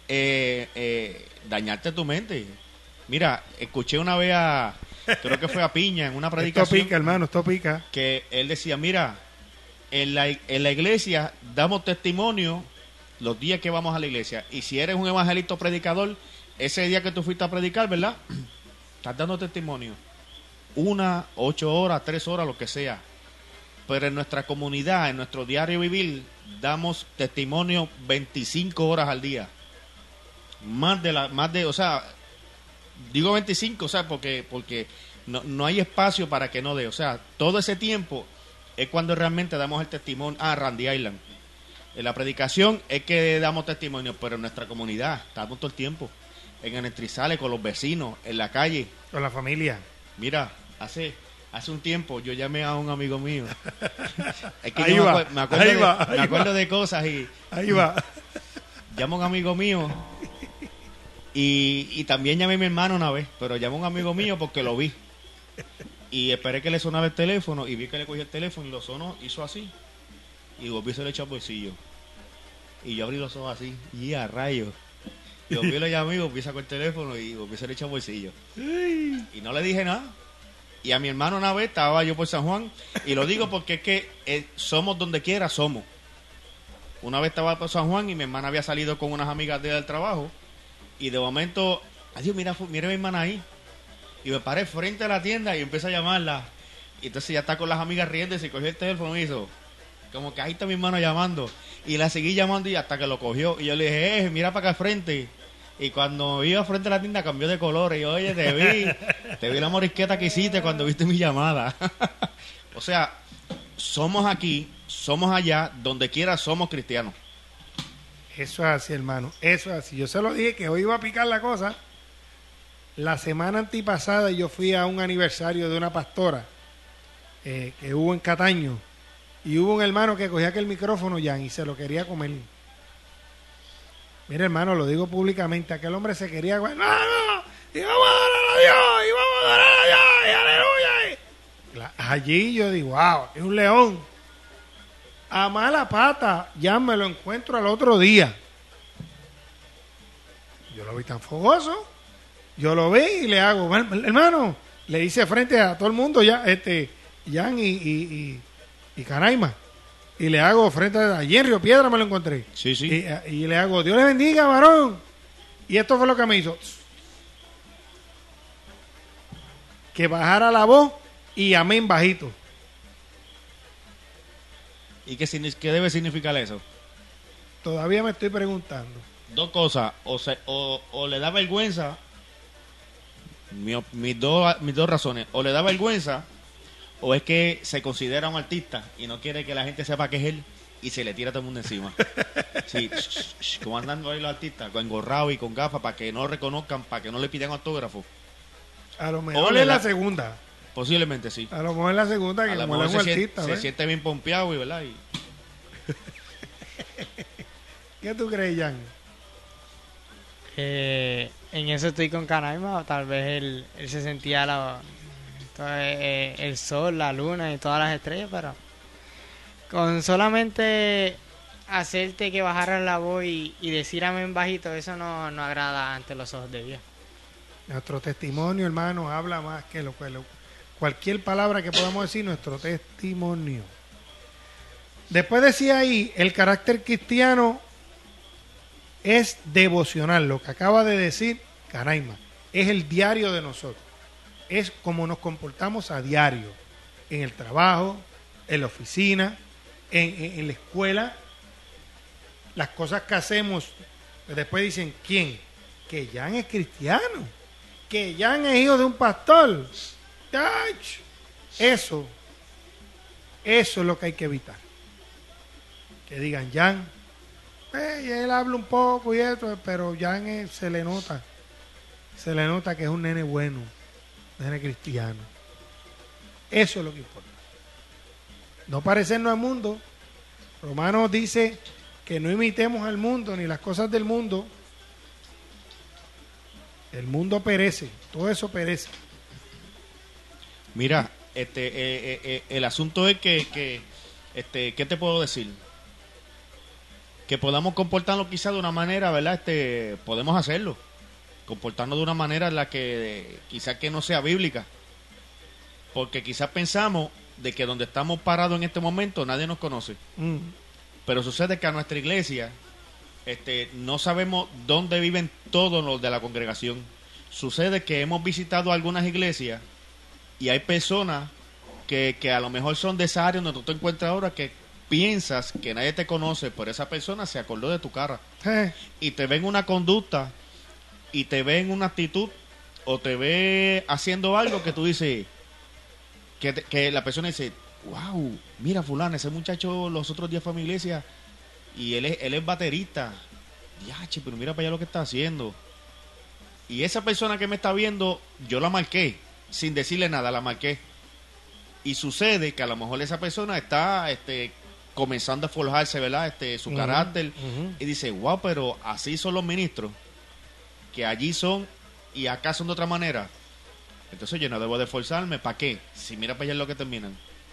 dañarte tu mente. Mira, escuché una vez creo que fue a Piña en una predicación. Esto pica, hermano, esto pica. Que él decía, mira, en la iglesia damos testimonio los días que vamos a la iglesia. Y si eres un evangelista o predicador, ese día que tú fuiste a predicar, ¿verdad? Estás dando testimonio. 1, 8 horas, 3 horas, lo que sea. Pero en nuestra comunidad, en nuestro diario vivir, damos testimonio 25 horas al día. O sea, digo 25, o sea, porque no hay espacio para que no dé. O sea, todo ese tiempo es cuando realmente damos el testimonio. Randy Island. En la predicación es que damos testimonio, pero en nuestra comunidad estamos todo el tiempo. En el Entrizales, con los vecinos, en la calle. Con la familia. Mira, hace un tiempo yo llamé a un amigo mío. Es que ahí me acuerdo de cosas y... Ahí va. Llamo a un amigo mío y también llamé a mi hermano una vez, pero llamé a un amigo mío porque lo vi. Y esperé que le sonara el teléfono y vi que le cogí el teléfono y lo sonó, hizo así. Y volví a se le echó al bolsillo. Y yo abrí los ojos así, y a rayos. Y volví a llamar y volví a sacar el teléfono y volví a se le echó al bolsillo. Y no le dije nada. Y a mi hermano una vez estaba yo por San Juan, y lo digo porque es que somos donde quiera, somos. Una vez estaba por San Juan y mi hermana había salido con unas amigas de ella del trabajo, y de momento, adiós, mira mi hermana ahí. Y me paré frente a la tienda y empecé a llamarla. Y entonces ya está con las amigas riendo y se cogió el teléfono y hizo, como que ahí está mi hermano llamando. Y la seguí llamando y hasta que lo cogió. Y yo le dije, mira para acá al frente. Y cuando iba frente a la tienda cambió de color. Y yo, oye, te vi la morisqueta que hiciste cuando viste mi llamada. O sea, somos aquí, somos allá, donde quiera somos cristianos. Eso es así, hermano. Eso es así. Yo se lo dije que hoy iba a picar la cosa. La semana antipasada yo fui a un aniversario de una pastora que hubo en Cataño. Y hubo un hermano que cogía aquel micrófono, Jan, y se lo quería comer. Mira, hermano, lo digo públicamente, aquel hombre se quería... ¡Hermano! ¡Y vamos a adorar a Dios! ¡Y vamos a adorar a Dios! ¡Y aleluya! Allí yo digo, wow, es un león. A mala pata, ya me lo encuentro al otro día. Yo lo vi tan fogoso. Yo lo vi y le hago, hermano, le hice frente a todo el mundo, ya, Jan y Canaima. Y le hago frente allí en Río Piedra me lo encontré. Sí. Y le hago, Dios le bendiga, varón. Y esto fue lo que me hizo. Que bajara la voz y amén bajito. ¿Y qué debe significar eso? Todavía me estoy preguntando. Dos cosas, o le da vergüenza, mis dos razones, o le da vergüenza, o es que se considera un artista y no quiere que la gente sepa que es él y se le tira a todo el mundo encima. Sí, como andando ahí los artistas, con engorrado y con gafas para que no lo reconozcan, para que no le pidan autógrafo. A lo mejor es la segunda. Posiblemente sí. A lo mejor es la segunda, que como es un artista. Se siente bien pompeado y ¿verdad? ¿Qué tú crees, Jan? En eso estoy con Canaima, tal vez él se sentía el sol, la luna y todas las estrellas, pero con solamente hacerte que bajaran la voz y decir amén bajito, eso no agrada ante los ojos de Dios. Nuestro testimonio, hermano, habla más que cualquier palabra que podamos decir, nuestro testimonio. Después decía ahí, el carácter cristiano es devocional. Lo que acaba de decir Canaima es el diario de nosotros. Es como nos comportamos a diario, en el trabajo, en la oficina, en la escuela. Las cosas que hacemos, después dicen, ¿quién? Que Jan es cristiano, que Jan es hijo de un pastor. ¡Ach! Eso es lo que hay que evitar. Que digan, Jan, y él habla un poco y esto, pero Jan se le nota que es un nene bueno, un nene cristiano. Eso es lo que importa. No parecernos al mundo. Romanos dice que no imitemos al mundo ni las cosas del mundo. El mundo perece, todo eso perece. Mira, el asunto es que ¿qué te puedo decir? Que podamos comportarnos quizás de una manera, ¿verdad? Podemos hacerlo. Comportarnos de una manera en la que quizás que no sea bíblica. Porque quizás pensamos de que donde estamos parados en este momento nadie nos conoce. Pero sucede que a nuestra iglesia no sabemos dónde viven todos los de la congregación. Sucede que hemos visitado algunas iglesias y hay personas que a lo mejor son de esa área donde tú te encuentras ahora, que piensas que nadie te conoce, pero esa persona se acordó de tu cara. Y te ven una conducta, y te ven una actitud, o te ve haciendo algo que tú dices, que la persona dice, wow, mira fulano, ese muchacho los otros días fue a mi iglesia y él es baterista. Diache, pero mira para allá lo que está haciendo. Y esa persona que me está viendo, yo la marqué, sin decirle nada, la marqué. Y sucede que a lo mejor esa persona está comenzando a forjarse, ¿verdad? Su carácter. Y dice, wow, pero así son los ministros, que allí son y acá son de otra manera. Entonces yo no debo de esforzarme. ¿Para qué? Si mira para allá es lo que terminan.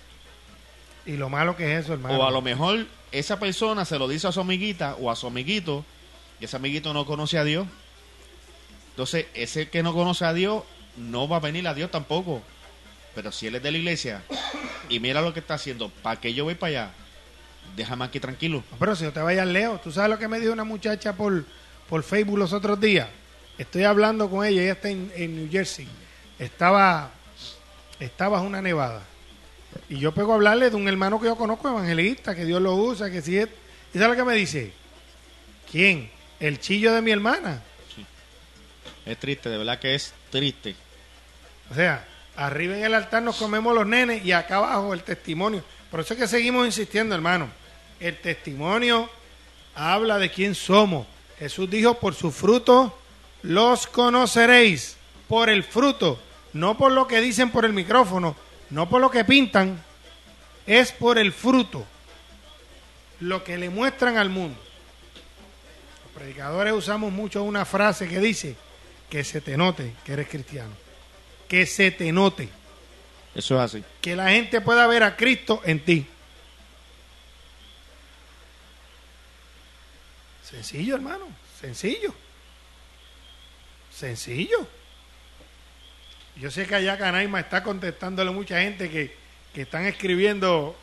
Y lo malo que es eso, hermano. O a lo mejor esa persona se lo dice a su amiguita o a su amiguito, y ese amiguito no conoce a Dios. Entonces ese que no conoce a Dios no va a venir a Dios tampoco. Pero si él es de la iglesia y mira lo que está haciendo, ¿para qué yo voy para allá? Déjame aquí tranquilo. No, pero si no te vayas lejos, ¿tú sabes lo que me dijo una muchacha por Facebook los otros días? Estoy hablando con ella está en New Jersey. Estaba en una nevada. Y yo pego a hablarle de un hermano que yo conozco, evangelista, que Dios lo usa, que si es... ¿Y sabes lo que me dice? ¿Quién? El chillo de mi hermana. Sí. Es triste, de verdad que es triste. O sea, arriba en el altar nos comemos los nenes y acá abajo el testimonio. Por eso es que seguimos insistiendo, hermano. El testimonio habla de quién somos. Jesús dijo, por sus frutos los conoceréis. Por el fruto, no por lo que dicen por el micrófono, no por lo que pintan, es por el fruto, lo que le muestran al mundo. Los predicadores usamos mucho una frase que dice, que se te note que eres cristiano, que se te note. Eso es así. Que la gente pueda ver a Cristo en ti. Sencillo, hermano, sencillo. Yo sé que allá Canaima está contestándole mucha gente que están escribiendo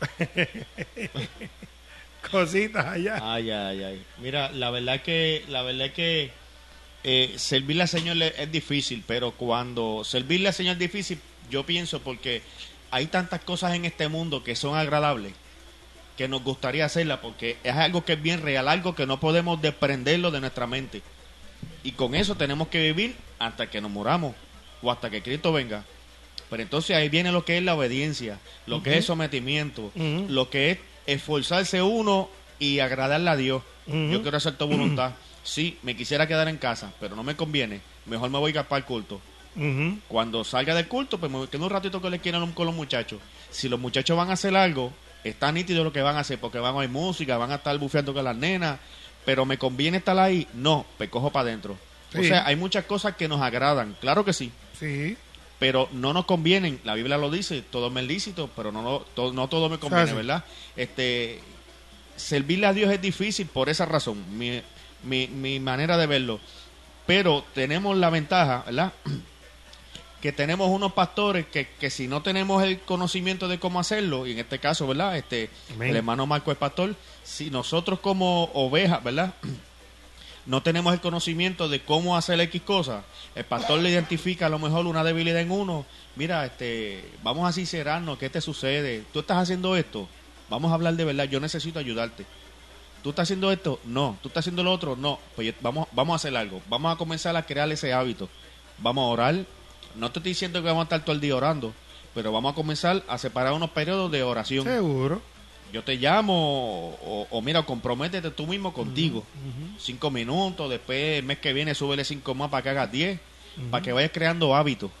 cositas allá. Ay. Mira, la verdad es que servirle al Señor es difícil, pero cuando servirle al Señor es difícil, yo pienso porque hay tantas cosas en este mundo que son agradables, que nos gustaría hacerlas, porque es algo que es bien real, algo que no podemos desprenderlo de nuestra mente. Y con eso tenemos que vivir hasta que nos muramos o hasta que Cristo venga. Pero entonces ahí viene lo que es la obediencia, lo que es el sometimiento, lo que es esforzarse uno y agradarle a Dios. Yo quiero hacer tu voluntad. Sí, me quisiera quedar en casa, pero no me conviene. Mejor me voy a para el culto. Cuando salga del culto, pues me quedo un ratito que les quieran con los muchachos. Si los muchachos van a hacer algo, está nítido lo que van a hacer, porque van a oír música, van a estar bufeando con las nenas, pero me conviene estar ahí. No, pues cojo para adentro. Sí. O sea, hay muchas cosas que nos agradan, claro que sí. Sí. Pero no nos convienen. La Biblia lo dice, todo me es lícito, pero no todo me conviene, ¿verdad? Servirle a Dios es difícil por esa razón, mi manera de verlo. Pero tenemos la ventaja, ¿verdad? Que tenemos unos pastores que si no tenemos el conocimiento de cómo hacerlo, y en este caso, ¿verdad? El hermano Marco es pastor, si nosotros como ovejas, ¿verdad? no tenemos el conocimiento de cómo hacer X cosas, el pastor le identifica a lo mejor una debilidad en uno, mira, vamos a sincerarnos, ¿qué te sucede? ¿Tú estás haciendo esto? Vamos a hablar de verdad, yo necesito ayudarte. ¿Tú estás haciendo esto? No. ¿Tú estás haciendo lo otro? No. Pues vamos a hacer algo. Vamos a comenzar a crear ese hábito. Vamos a orar. No te estoy diciendo que vamos a estar todo el día orando, pero vamos a comenzar a separar unos periodos de oración. Seguro. Yo te llamo o mira, comprométete tú mismo contigo. 5 minutos, después el mes que viene súbele 5 más para que hagas 10, para que vayas creando hábitos.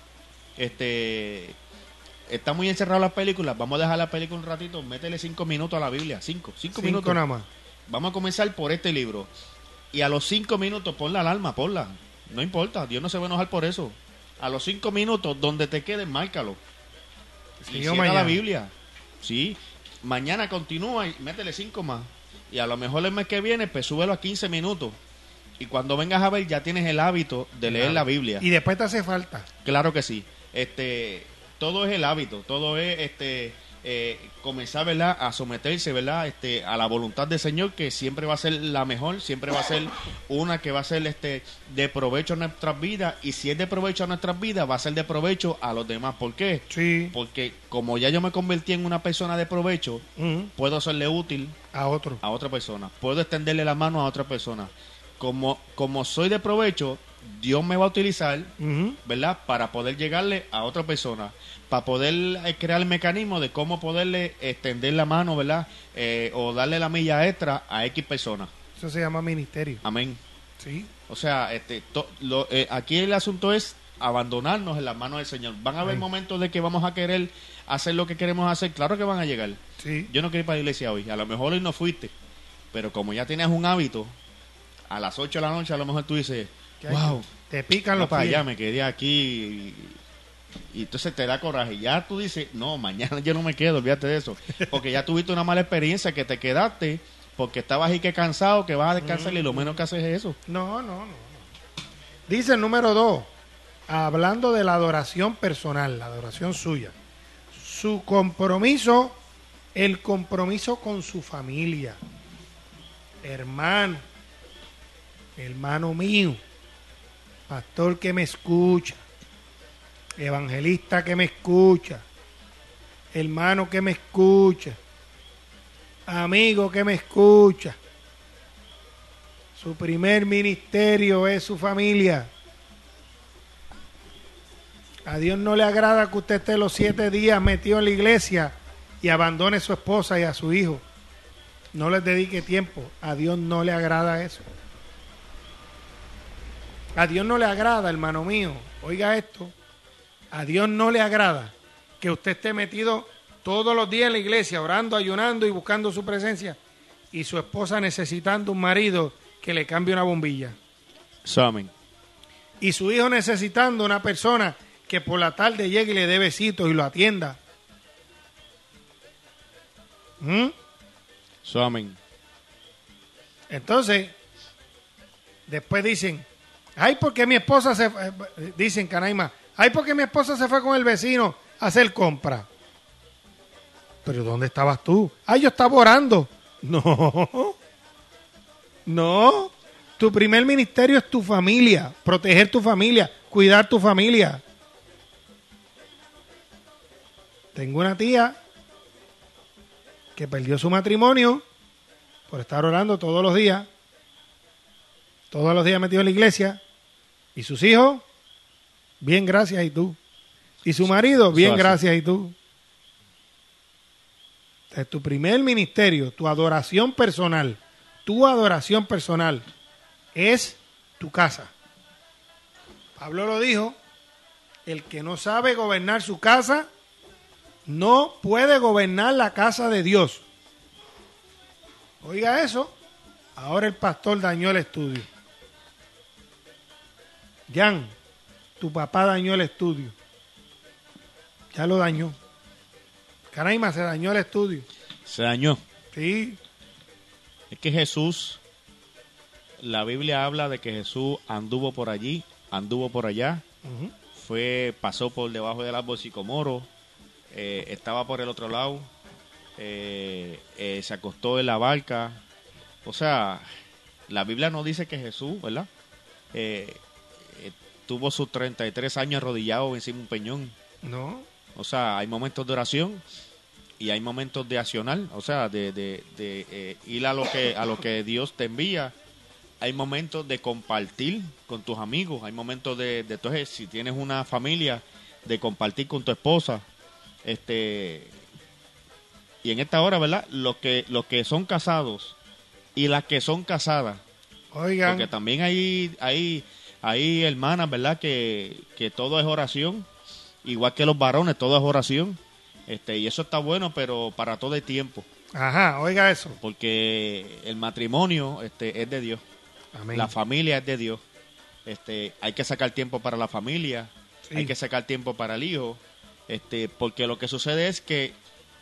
Está muy encerrado las películas, vamos a dejar la película un ratito, métele 5 minutos a la Biblia, 5 minutos. Nada más. Vamos a comenzar por este libro. Y a los 5 minutos, pon la alarma, ponla. No importa, Dios no se va a enojar por eso. A los 5 minutos, donde te quedes, márcalo. Sí, y cierra la Biblia. Sí, mañana continúa y métele 5 más. Y a lo mejor el mes que viene, pues súbelo a 15 minutos. Y cuando vengas a ver, ya tienes el hábito de leer la Biblia. Y después te hace falta. Claro que sí. Todo es el hábito, todo es comenzar, ¿verdad?, a someterse, ¿verdad?, a la voluntad del Señor, que siempre va a ser la mejor, siempre va a ser una que va a ser de provecho a nuestras vidas, y si es de provecho a nuestras vidas, va a ser de provecho a los demás. ¿Por qué? Sí. Porque como ya yo me convertí en una persona de provecho, puedo serle útil a otra persona, puedo extenderle la mano a otra persona. Como soy de provecho, Dios me va a utilizar, ¿verdad?, para poder llegarle a otra persona, para poder crear el mecanismo de cómo poderle extender la mano, ¿verdad?, o darle la milla extra a X personas. Eso se llama ministerio. Amén. Sí. O sea, aquí el asunto es abandonarnos en las manos del Señor. Van a haber momentos de que vamos a querer hacer lo que queremos hacer. Claro que van a llegar. Sí. Yo no quiero ir para la iglesia hoy. A lo mejor hoy no fuiste, pero como ya tienes un hábito, a las 8 de la noche a lo mejor tú dices, wow, te pican los pies. pies. Ya me quedé aquí y entonces te da coraje. Ya tú dices, no, mañana yo no me quedo, olvídate de eso. Porque ya tuviste una mala experiencia, que te quedaste porque estabas ahí que cansado, que vas a descansar y lo menos que haces es eso. No. Dice el número 2, hablando de la adoración personal, la adoración suya. Su compromiso, el compromiso con su familia. Hermano mío, pastor que me escucha, evangelista que me escucha, hermano que me escucha, amigo que me escucha. Su primer ministerio es su familia. A Dios no le agrada que usted esté los 7 días metido en la iglesia y abandone a su esposa y a su hijo. No les dedique tiempo. A Dios no le agrada eso. A Dios no le agrada, hermano mío, oiga esto, a Dios no le agrada que usted esté metido todos los días en la iglesia, orando, ayunando y buscando su presencia, y su esposa necesitando un marido que le cambie una bombilla. Amén. Y su hijo necesitando una persona que por la tarde llegue y le dé besitos y lo atienda. Amén. Entonces, después dicen, ay, porque mi esposa se fue, dicen Canaima, ay, porque mi esposa se fue con el vecino a hacer compra. Pero ¿dónde estabas tú? Ay, yo estaba orando. No, tu primer ministerio es tu familia, proteger tu familia, cuidar tu familia. Tengo una tía que perdió su matrimonio por estar orando todos los días metido en la iglesia, y sus hijos, bien, gracias, y tú. Y su marido, bien, gracias, y tú. Entonces, tu primer ministerio, tu adoración personal es tu casa. Pablo lo dijo, el que no sabe gobernar su casa, no puede gobernar la casa de Dios. Oiga eso, ahora el pastor dañó el estudio. Jan, tu papá dañó el estudio. Ya lo dañó. Canaima, se dañó el estudio. Se dañó. Sí. Es que Jesús, la Biblia habla de que Jesús anduvo por allí, anduvo por allá, pasó por debajo del árbol sicomoro, estaba por el otro lado, se acostó en la barca. O sea, La Biblia nos dice que Jesús, ¿verdad? Tuvo sus 33 años arrodillado encima de un peñón. No. O sea, hay momentos de oración y hay momentos de accionar, o sea, de ir a lo que Dios te envía. Hay momentos de compartir con tus amigos, hay momentos entonces, si tienes una familia, de compartir con tu esposa. Y en esta hora, ¿verdad? Los que son casados y las que son casadas. Oigan. Porque también hay hermanas, ¿verdad? Que todo es oración. Igual que los varones, todo es oración. Y eso está bueno, pero para todo el tiempo. Ajá, oiga eso. Porque el matrimonio es de Dios. Amén. La familia es de Dios. Hay que sacar tiempo para la familia. Sí. Hay que sacar tiempo para el hijo. Porque lo que sucede es que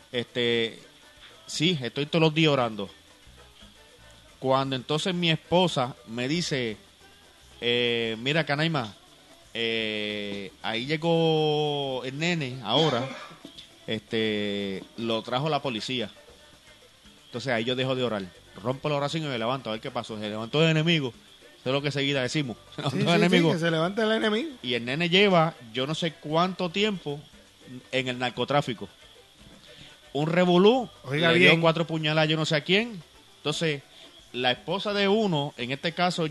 sí, estoy todos los días orando. Cuando entonces mi esposa me dice, mira, Canaima, ahí llegó el nene ahora, lo trajo la policía. Entonces ahí yo dejo de orar, rompo la oración y me levanto a ver qué pasó. Se levantó el enemigo, eso es lo que seguida decimos. Se levantó el enemigo. Sí, que se levanta el enemigo. Y el nene lleva yo no sé cuánto tiempo en el narcotráfico. Un revolú, oiga le bien, dio 4 puñaladas yo no sé a quién. Entonces la esposa de uno, en este caso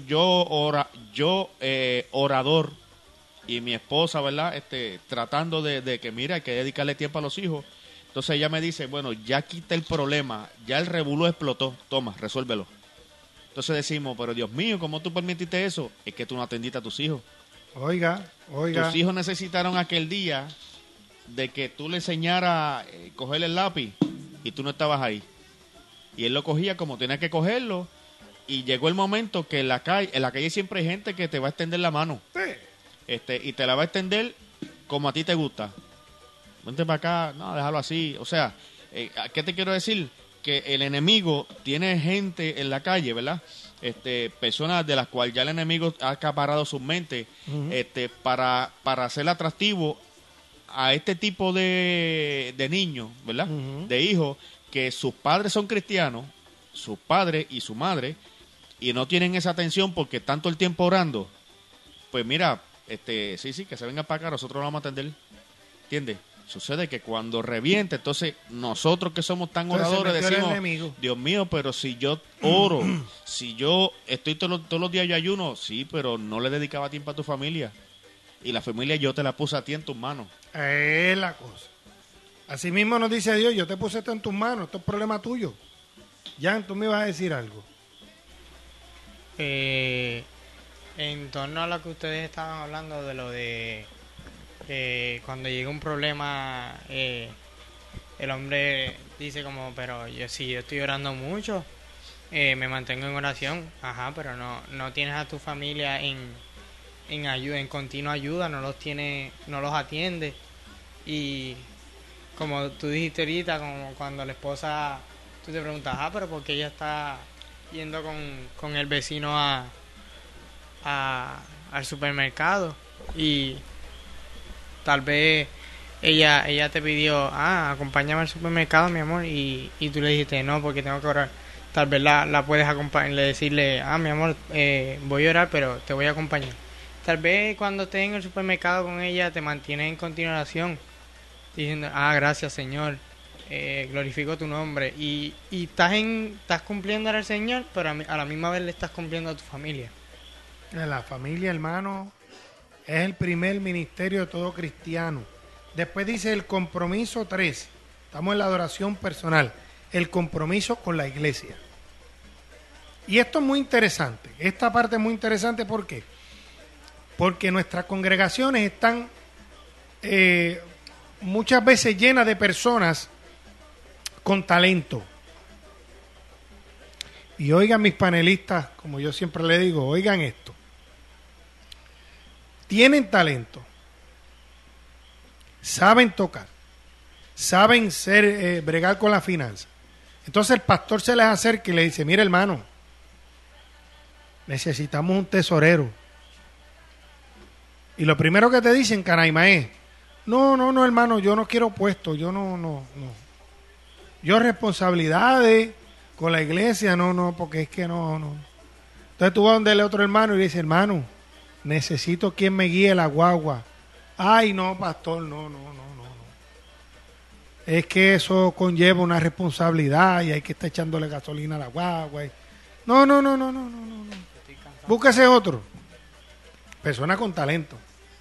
orador, y mi esposa, ¿verdad? Tratando de que, mira, hay que dedicarle tiempo a los hijos. Entonces ella me dice, bueno, ya quité el problema, ya el revolú explotó, toma, resuélvelo. Entonces decimos, pero Dios mío, ¿cómo tú permitiste eso? Es que tú no atendiste a tus hijos. Oiga. Tus hijos necesitaron aquel día de que tú le enseñaras coger el lápiz y tú no estabas ahí. Y él lo cogía como tenía que cogerlo, y llegó el momento que en la calle siempre hay gente que te va a extender la mano. Sí. Y te la va a extender como a ti te gusta. Vente para acá, no, déjalo así. O sea, ¿qué te quiero decir? Que el enemigo tiene gente en la calle, ¿verdad? Personas de las cuales ya el enemigo ha acaparado sus mentes, para hacer atractivo a este tipo de niños, ¿verdad? De hijos, que sus padres son cristianos, sus padres y su madre, y no tienen esa atención porque tanto el tiempo orando. Pues mira, sí, que se venga para acá, nosotros lo vamos a atender. ¿Entiendes? Sucede que cuando reviente, entonces nosotros que somos tan oradores decimos, Dios mío, pero si yo oro, si yo estoy todos los días yo ayuno, sí, pero no le dedicaba tiempo a tu familia. Y la familia yo te la puse a ti en tus manos. Es la cosa. Así mismo nos dice Dios, yo te puse esto en tus manos, esto es problema tuyo. Jan, tú me ibas a decir algo. En torno a lo que ustedes estaban hablando de lo de cuando llega un problema, el hombre dice como, pero yo estoy orando mucho, me mantengo en oración, ajá, pero no tienes a tu familia en ayuda, en continua ayuda, no los atiende. Y como tú dijiste ahorita, como cuando la esposa, tú te preguntas, pero ¿por qué ella está yendo con el vecino al supermercado? Y tal vez ella te pidió, acompáñame al supermercado, mi amor, y tú le dijiste, no, porque tengo que orar. Tal vez la puedes acompañar, decirle, mi amor, voy a orar, pero te voy a acompañar. Tal vez cuando estés en el supermercado con ella te mantienes en continuación diciendo, gracias, Señor, glorifico tu nombre, y estás cumpliendo al Señor, pero a la misma vez le estás cumpliendo a tu familia. La familia, hermano, es el primer ministerio de todo cristiano. Después dice el compromiso 3. Estamos en la adoración personal. El compromiso con la iglesia. Y esto es muy interesante. Esta parte es muy interesante, ¿por qué? Porque nuestras congregaciones están muchas veces llenas de personas con talento. Y oigan mis panelistas, como yo siempre le digo, oigan esto. Tienen talento, saben tocar, saben bregar con la finanza. Entonces el pastor se les acerca y le dice, mira hermano, necesitamos un tesorero. Y lo primero que te dicen, Canaima, es, no hermano, yo no quiero puesto, yo no. Yo responsabilidades con la iglesia, no, porque es que no. Entonces tú vas donde el otro hermano y le dices, hermano, necesito quien me guíe la guagua. Ay, no, pastor, no. Es que eso conlleva una responsabilidad y hay que estar echándole gasolina a la guagua. No. Búsquese otro. Persona con talento.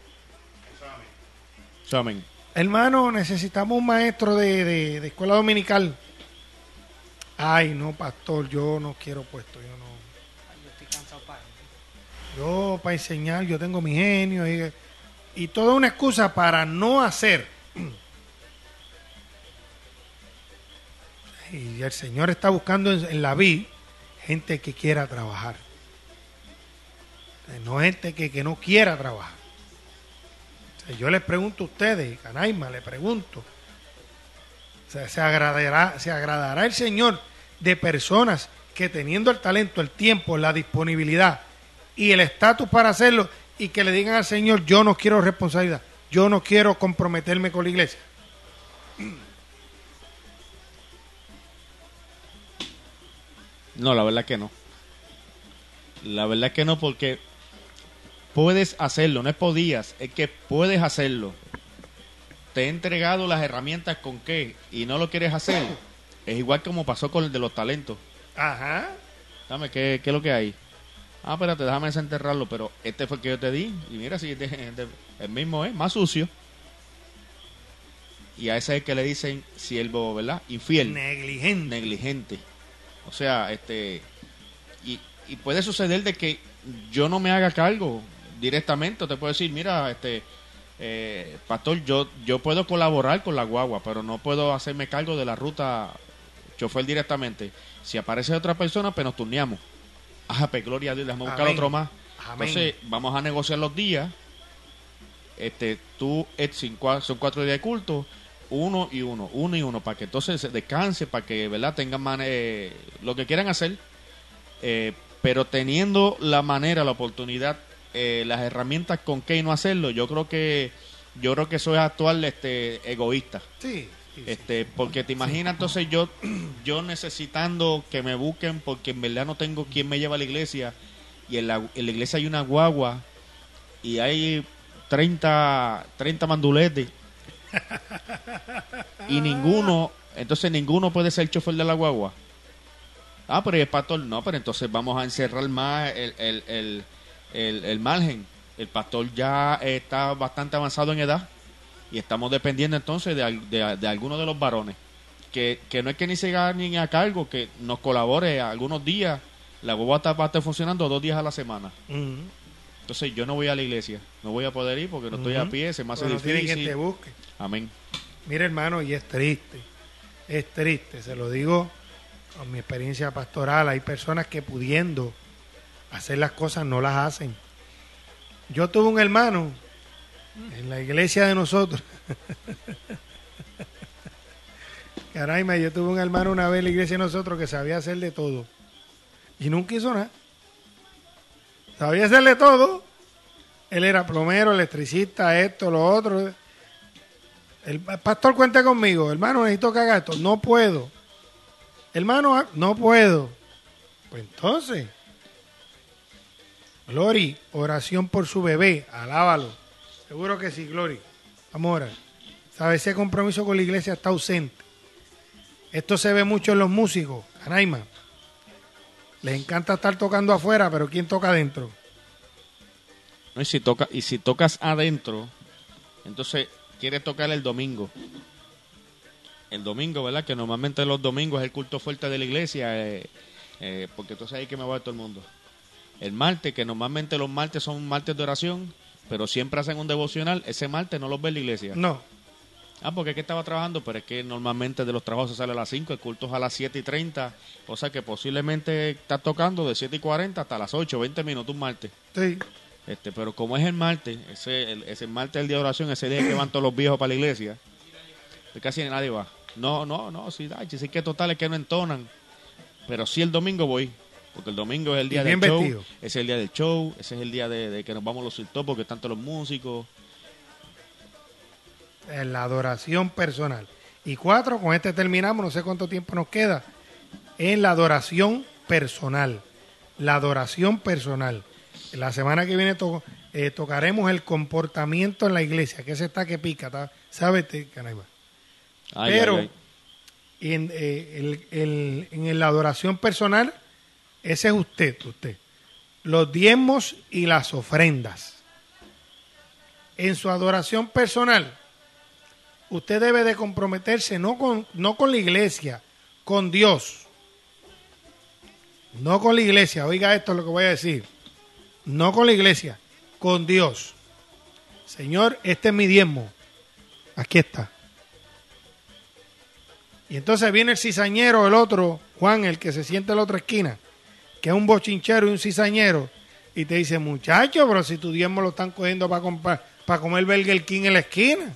Amén. Hermano, necesitamos un maestro de escuela dominical. Ay, no, pastor, yo no quiero puesto, yo no. Yo estoy cansado para eso. Yo para enseñar, yo tengo mi genio y toda una excusa para no hacer. Y el Señor está buscando en la vid gente que quiera trabajar. No gente que no quiera trabajar. O sea, yo les pregunto a ustedes, Canaima, le pregunto. O sea, se agradará el Señor de personas que teniendo el talento, el tiempo, la disponibilidad y el estatus para hacerlo y que le digan al Señor, yo no quiero responsabilidad, yo no quiero comprometerme con la iglesia. No, la verdad que no. La verdad que no, porque puedes hacerlo, no es podías, es que puedes hacerlo. Te he entregado las herramientas con qué y no lo quieres hacer. Es igual como pasó con el de los talentos. Ajá. Dame, ¿qué es lo que hay? Ah, espérate, déjame desenterrarlo, pero este fue el que yo te di. Y mira, si el mismo es, más sucio. Y a ese es el que le dicen siervo, ¿verdad? Infiel. Negligente. O sea, y puede suceder de que yo no me haga cargo directamente. Te puedo decir, mira, pastor, yo puedo colaborar con la guagua, pero no puedo hacerme cargo de la ruta chofer directamente. Si aparece otra persona, pues nos turneamos. Pues gloria a Dios, déjame buscar otro más. Amén. Entonces, vamos a negociar los días. Son 4 días de culto, uno y uno, para que entonces se descanse, para que, ¿verdad?, tengan lo que quieran hacer, pero teniendo la manera, la oportunidad, las herramientas con qué no hacerlo. Yo creo que eso es actual egoísta. Sí. Porque te imaginas, entonces yo necesitando que me busquen porque en verdad no tengo quien me lleve a la iglesia, y en la iglesia hay una guagua y hay 30 manduletes y ninguno puede ser chofer de la guagua. Pero el pastor no, pero entonces vamos a encerrar más el margen. El pastor ya está bastante avanzado en edad y estamos dependiendo entonces de algunos de los varones que no es que ni se ganen a cargo, que nos colabore algunos días. La guagua va a estar funcionando 2 días a la semana. Entonces yo no voy a la iglesia, no voy a poder ir porque no estoy a pie, se me hace difícil. No tiene quien te busque. Amén. Mira, hermano, y es triste, se lo digo con mi experiencia pastoral. Hay personas que pudiendo hacer las cosas no las hacen. Yo tuve un hermano en la iglesia de nosotros. Caraima, yo tuve un hermano una vez en la iglesia de nosotros que sabía hacer de todo y nunca hizo nada. Sabía hacerle todo. Él era plomero, electricista, esto, lo otro. El pastor, cuenta conmigo. Hermano, necesito que haga esto. No puedo. Hermano, no puedo. Pues entonces, Glory, oración por su bebé. Alábalo. Seguro que sí, Glory. Vamos a orar. ¿Sabes? Ese compromiso con la iglesia está ausente. Esto se ve mucho en los músicos. Canaima. Les encanta estar tocando afuera, pero ¿quién toca adentro? No, y si tocas adentro, entonces quieres tocar el domingo. El domingo, ¿verdad? Que normalmente los domingos es el culto fuerte de la iglesia, porque entonces ahí que me va todo el mundo. El martes, que normalmente los martes son martes de oración, pero siempre hacen un devocional, ese martes no los ve en la iglesia. No. Porque es que estaba trabajando, pero es que normalmente de los trabajos se sale a las 5, el culto es a las 7:30, o sea que posiblemente está tocando de 7:40 hasta las 8, 20 minutos un martes. Sí. Pero como es el martes, ese martes el día de oración, ese día que van todos los viejos para la iglesia, pues casi nadie va. No, sí, que total es que no entonan, pero sí el domingo voy, porque el domingo es el día del show, ese es el día del show, ese es el día de que nos vamos los siltos porque están todos los músicos. En la adoración personal. Y 4, con este terminamos, no sé cuánto tiempo nos queda, en la adoración personal. la adoración personal. La semana que viene tocaremos el comportamiento en la iglesia, que ese está que pica, ¿sabes, Canaima? Pero en la adoración personal, ese es usted. Los diezmos y las ofrendas. En su adoración personal, usted debe de comprometerse no con la iglesia, con Dios. No con la iglesia, oiga esto es lo que voy a decir. No con la iglesia, con Dios. Señor, este es mi diezmo. Aquí está. Y entonces viene el cizañero, el otro, Juan, el que se siente en la otra esquina, que es un bochinchero y un cizañero, y te dice, muchacho, pero si tu diezmo lo están cogiendo para comer Burger King en la esquina.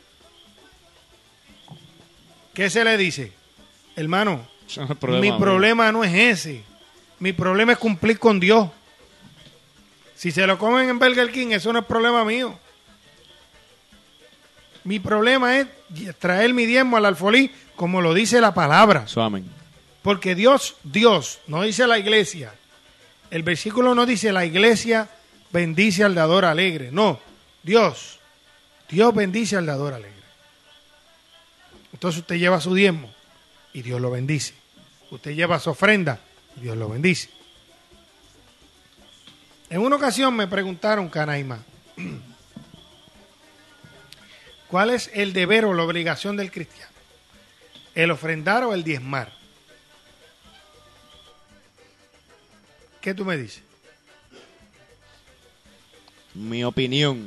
¿Qué se le dice? Hermano, mi problema no es ese. Mi problema es cumplir con Dios. Si se lo comen en Burger King, eso no es problema mío. Mi problema es traer mi diezmo al alfolí, como lo dice la palabra. Amén. Porque Dios, no dice la iglesia. El versículo no dice la iglesia bendice al dador alegre. No, Dios bendice al dador alegre. Entonces usted lleva su diezmo y Dios lo bendice. Usted lleva su ofrenda y Dios lo bendice. En una ocasión me preguntaron, Canaima, ¿cuál es el deber o la obligación del cristiano? ¿El ofrendar o el diezmar? ¿Qué tú me dices? Mi opinión,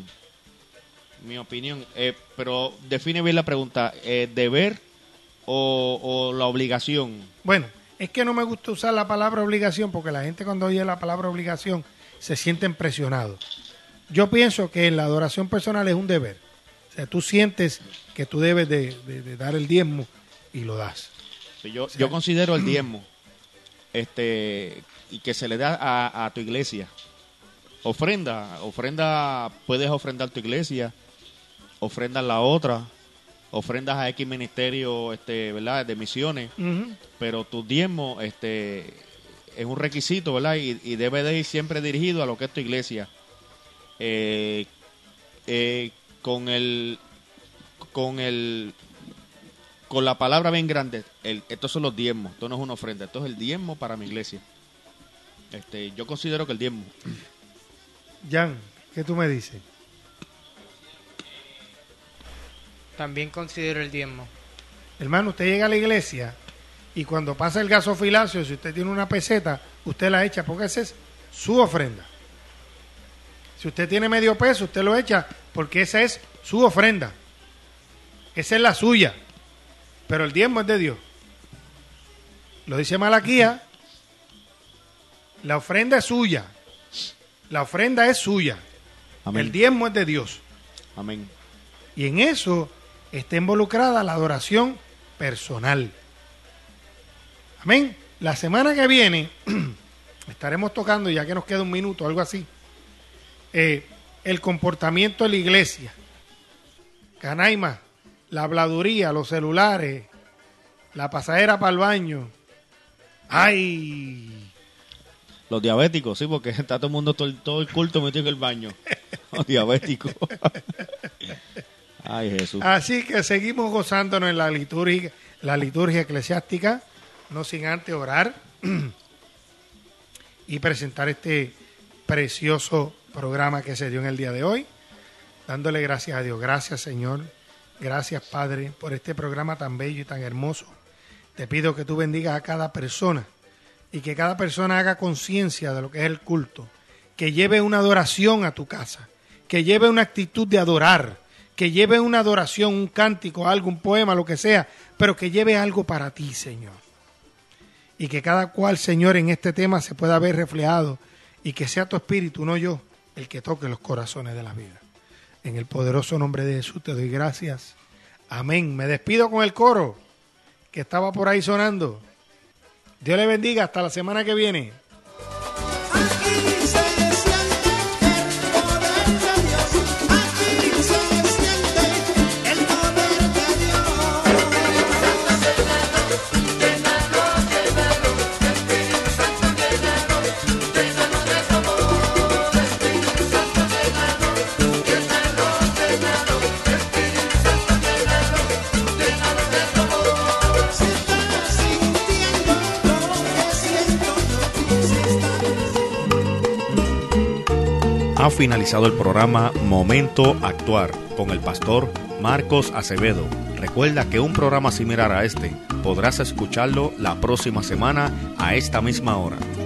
pero define bien la pregunta, ¿deber o la obligación? Bueno, es que no me gusta usar la palabra obligación porque la gente cuando oye la palabra obligación se sienten presionados. Yo pienso que la adoración personal es un deber. O sea, tú sientes que tú debes de dar el diezmo y lo das. Yo considero el diezmo y que se le da a tu iglesia. Ofrenda, puedes ofrendar tu iglesia, ofrendas la otra, ofrendas a X ministerio, ¿verdad? De misiones, pero tu diezmo, es un requisito, ¿verdad? Y debe de ir siempre dirigido a lo que es tu iglesia. Con la palabra bien grande, estos son los diezmos, esto no es una ofrenda, esto es el diezmo para mi iglesia. Yo considero que el diezmo. Jan, ¿qué tú me dices? También considero el diezmo. Hermano, usted llega a la iglesia y cuando pasa el gasofilacio, si usted tiene una peseta, usted la echa porque esa es su ofrenda. Si usted tiene medio peso, usted lo echa porque esa es su ofrenda. Esa es la suya. Pero el diezmo es de Dios. Lo dice Malaquías. La ofrenda es suya. La ofrenda es suya. Amén. El diezmo es de Dios. Amén. Y en eso está involucrada la adoración personal. Amén. La semana que viene estaremos tocando, ya que nos queda un minuto, algo así, el comportamiento de la iglesia. Canaima, la habladuría, los celulares, la pasadera para el baño. ¡Ay! Los diabéticos, sí, porque está todo el mundo, todo el culto metido en el baño. Los diabéticos. Ay, Jesús. Así que seguimos gozándonos en la liturgia eclesiástica, no sin antes orar y presentar este precioso programa que se dio en el día de hoy, dándole gracias a Dios. Gracias, Señor. Gracias, Padre, por este programa tan bello y tan hermoso. Te pido que tú bendigas a cada persona y que cada persona haga conciencia de lo que es el culto, que lleve una adoración a tu casa, que lleve una actitud de adorar, que lleve una adoración, un cántico, algo, un poema, lo que sea, pero que lleve algo para ti, Señor. Y que cada cual, Señor, en este tema se pueda ver reflejado y que sea tu espíritu, no yo, el que toque los corazones de la vida. En el poderoso nombre de Jesús te doy gracias. Amén. Me despido con el coro que estaba por ahí sonando. Dios le bendiga. Hasta la semana que viene. Ha finalizado el programa Momento Actuar con el pastor Marcos Acevedo. Recuerda que un programa similar a este podrás escucharlo la próxima semana a esta misma hora.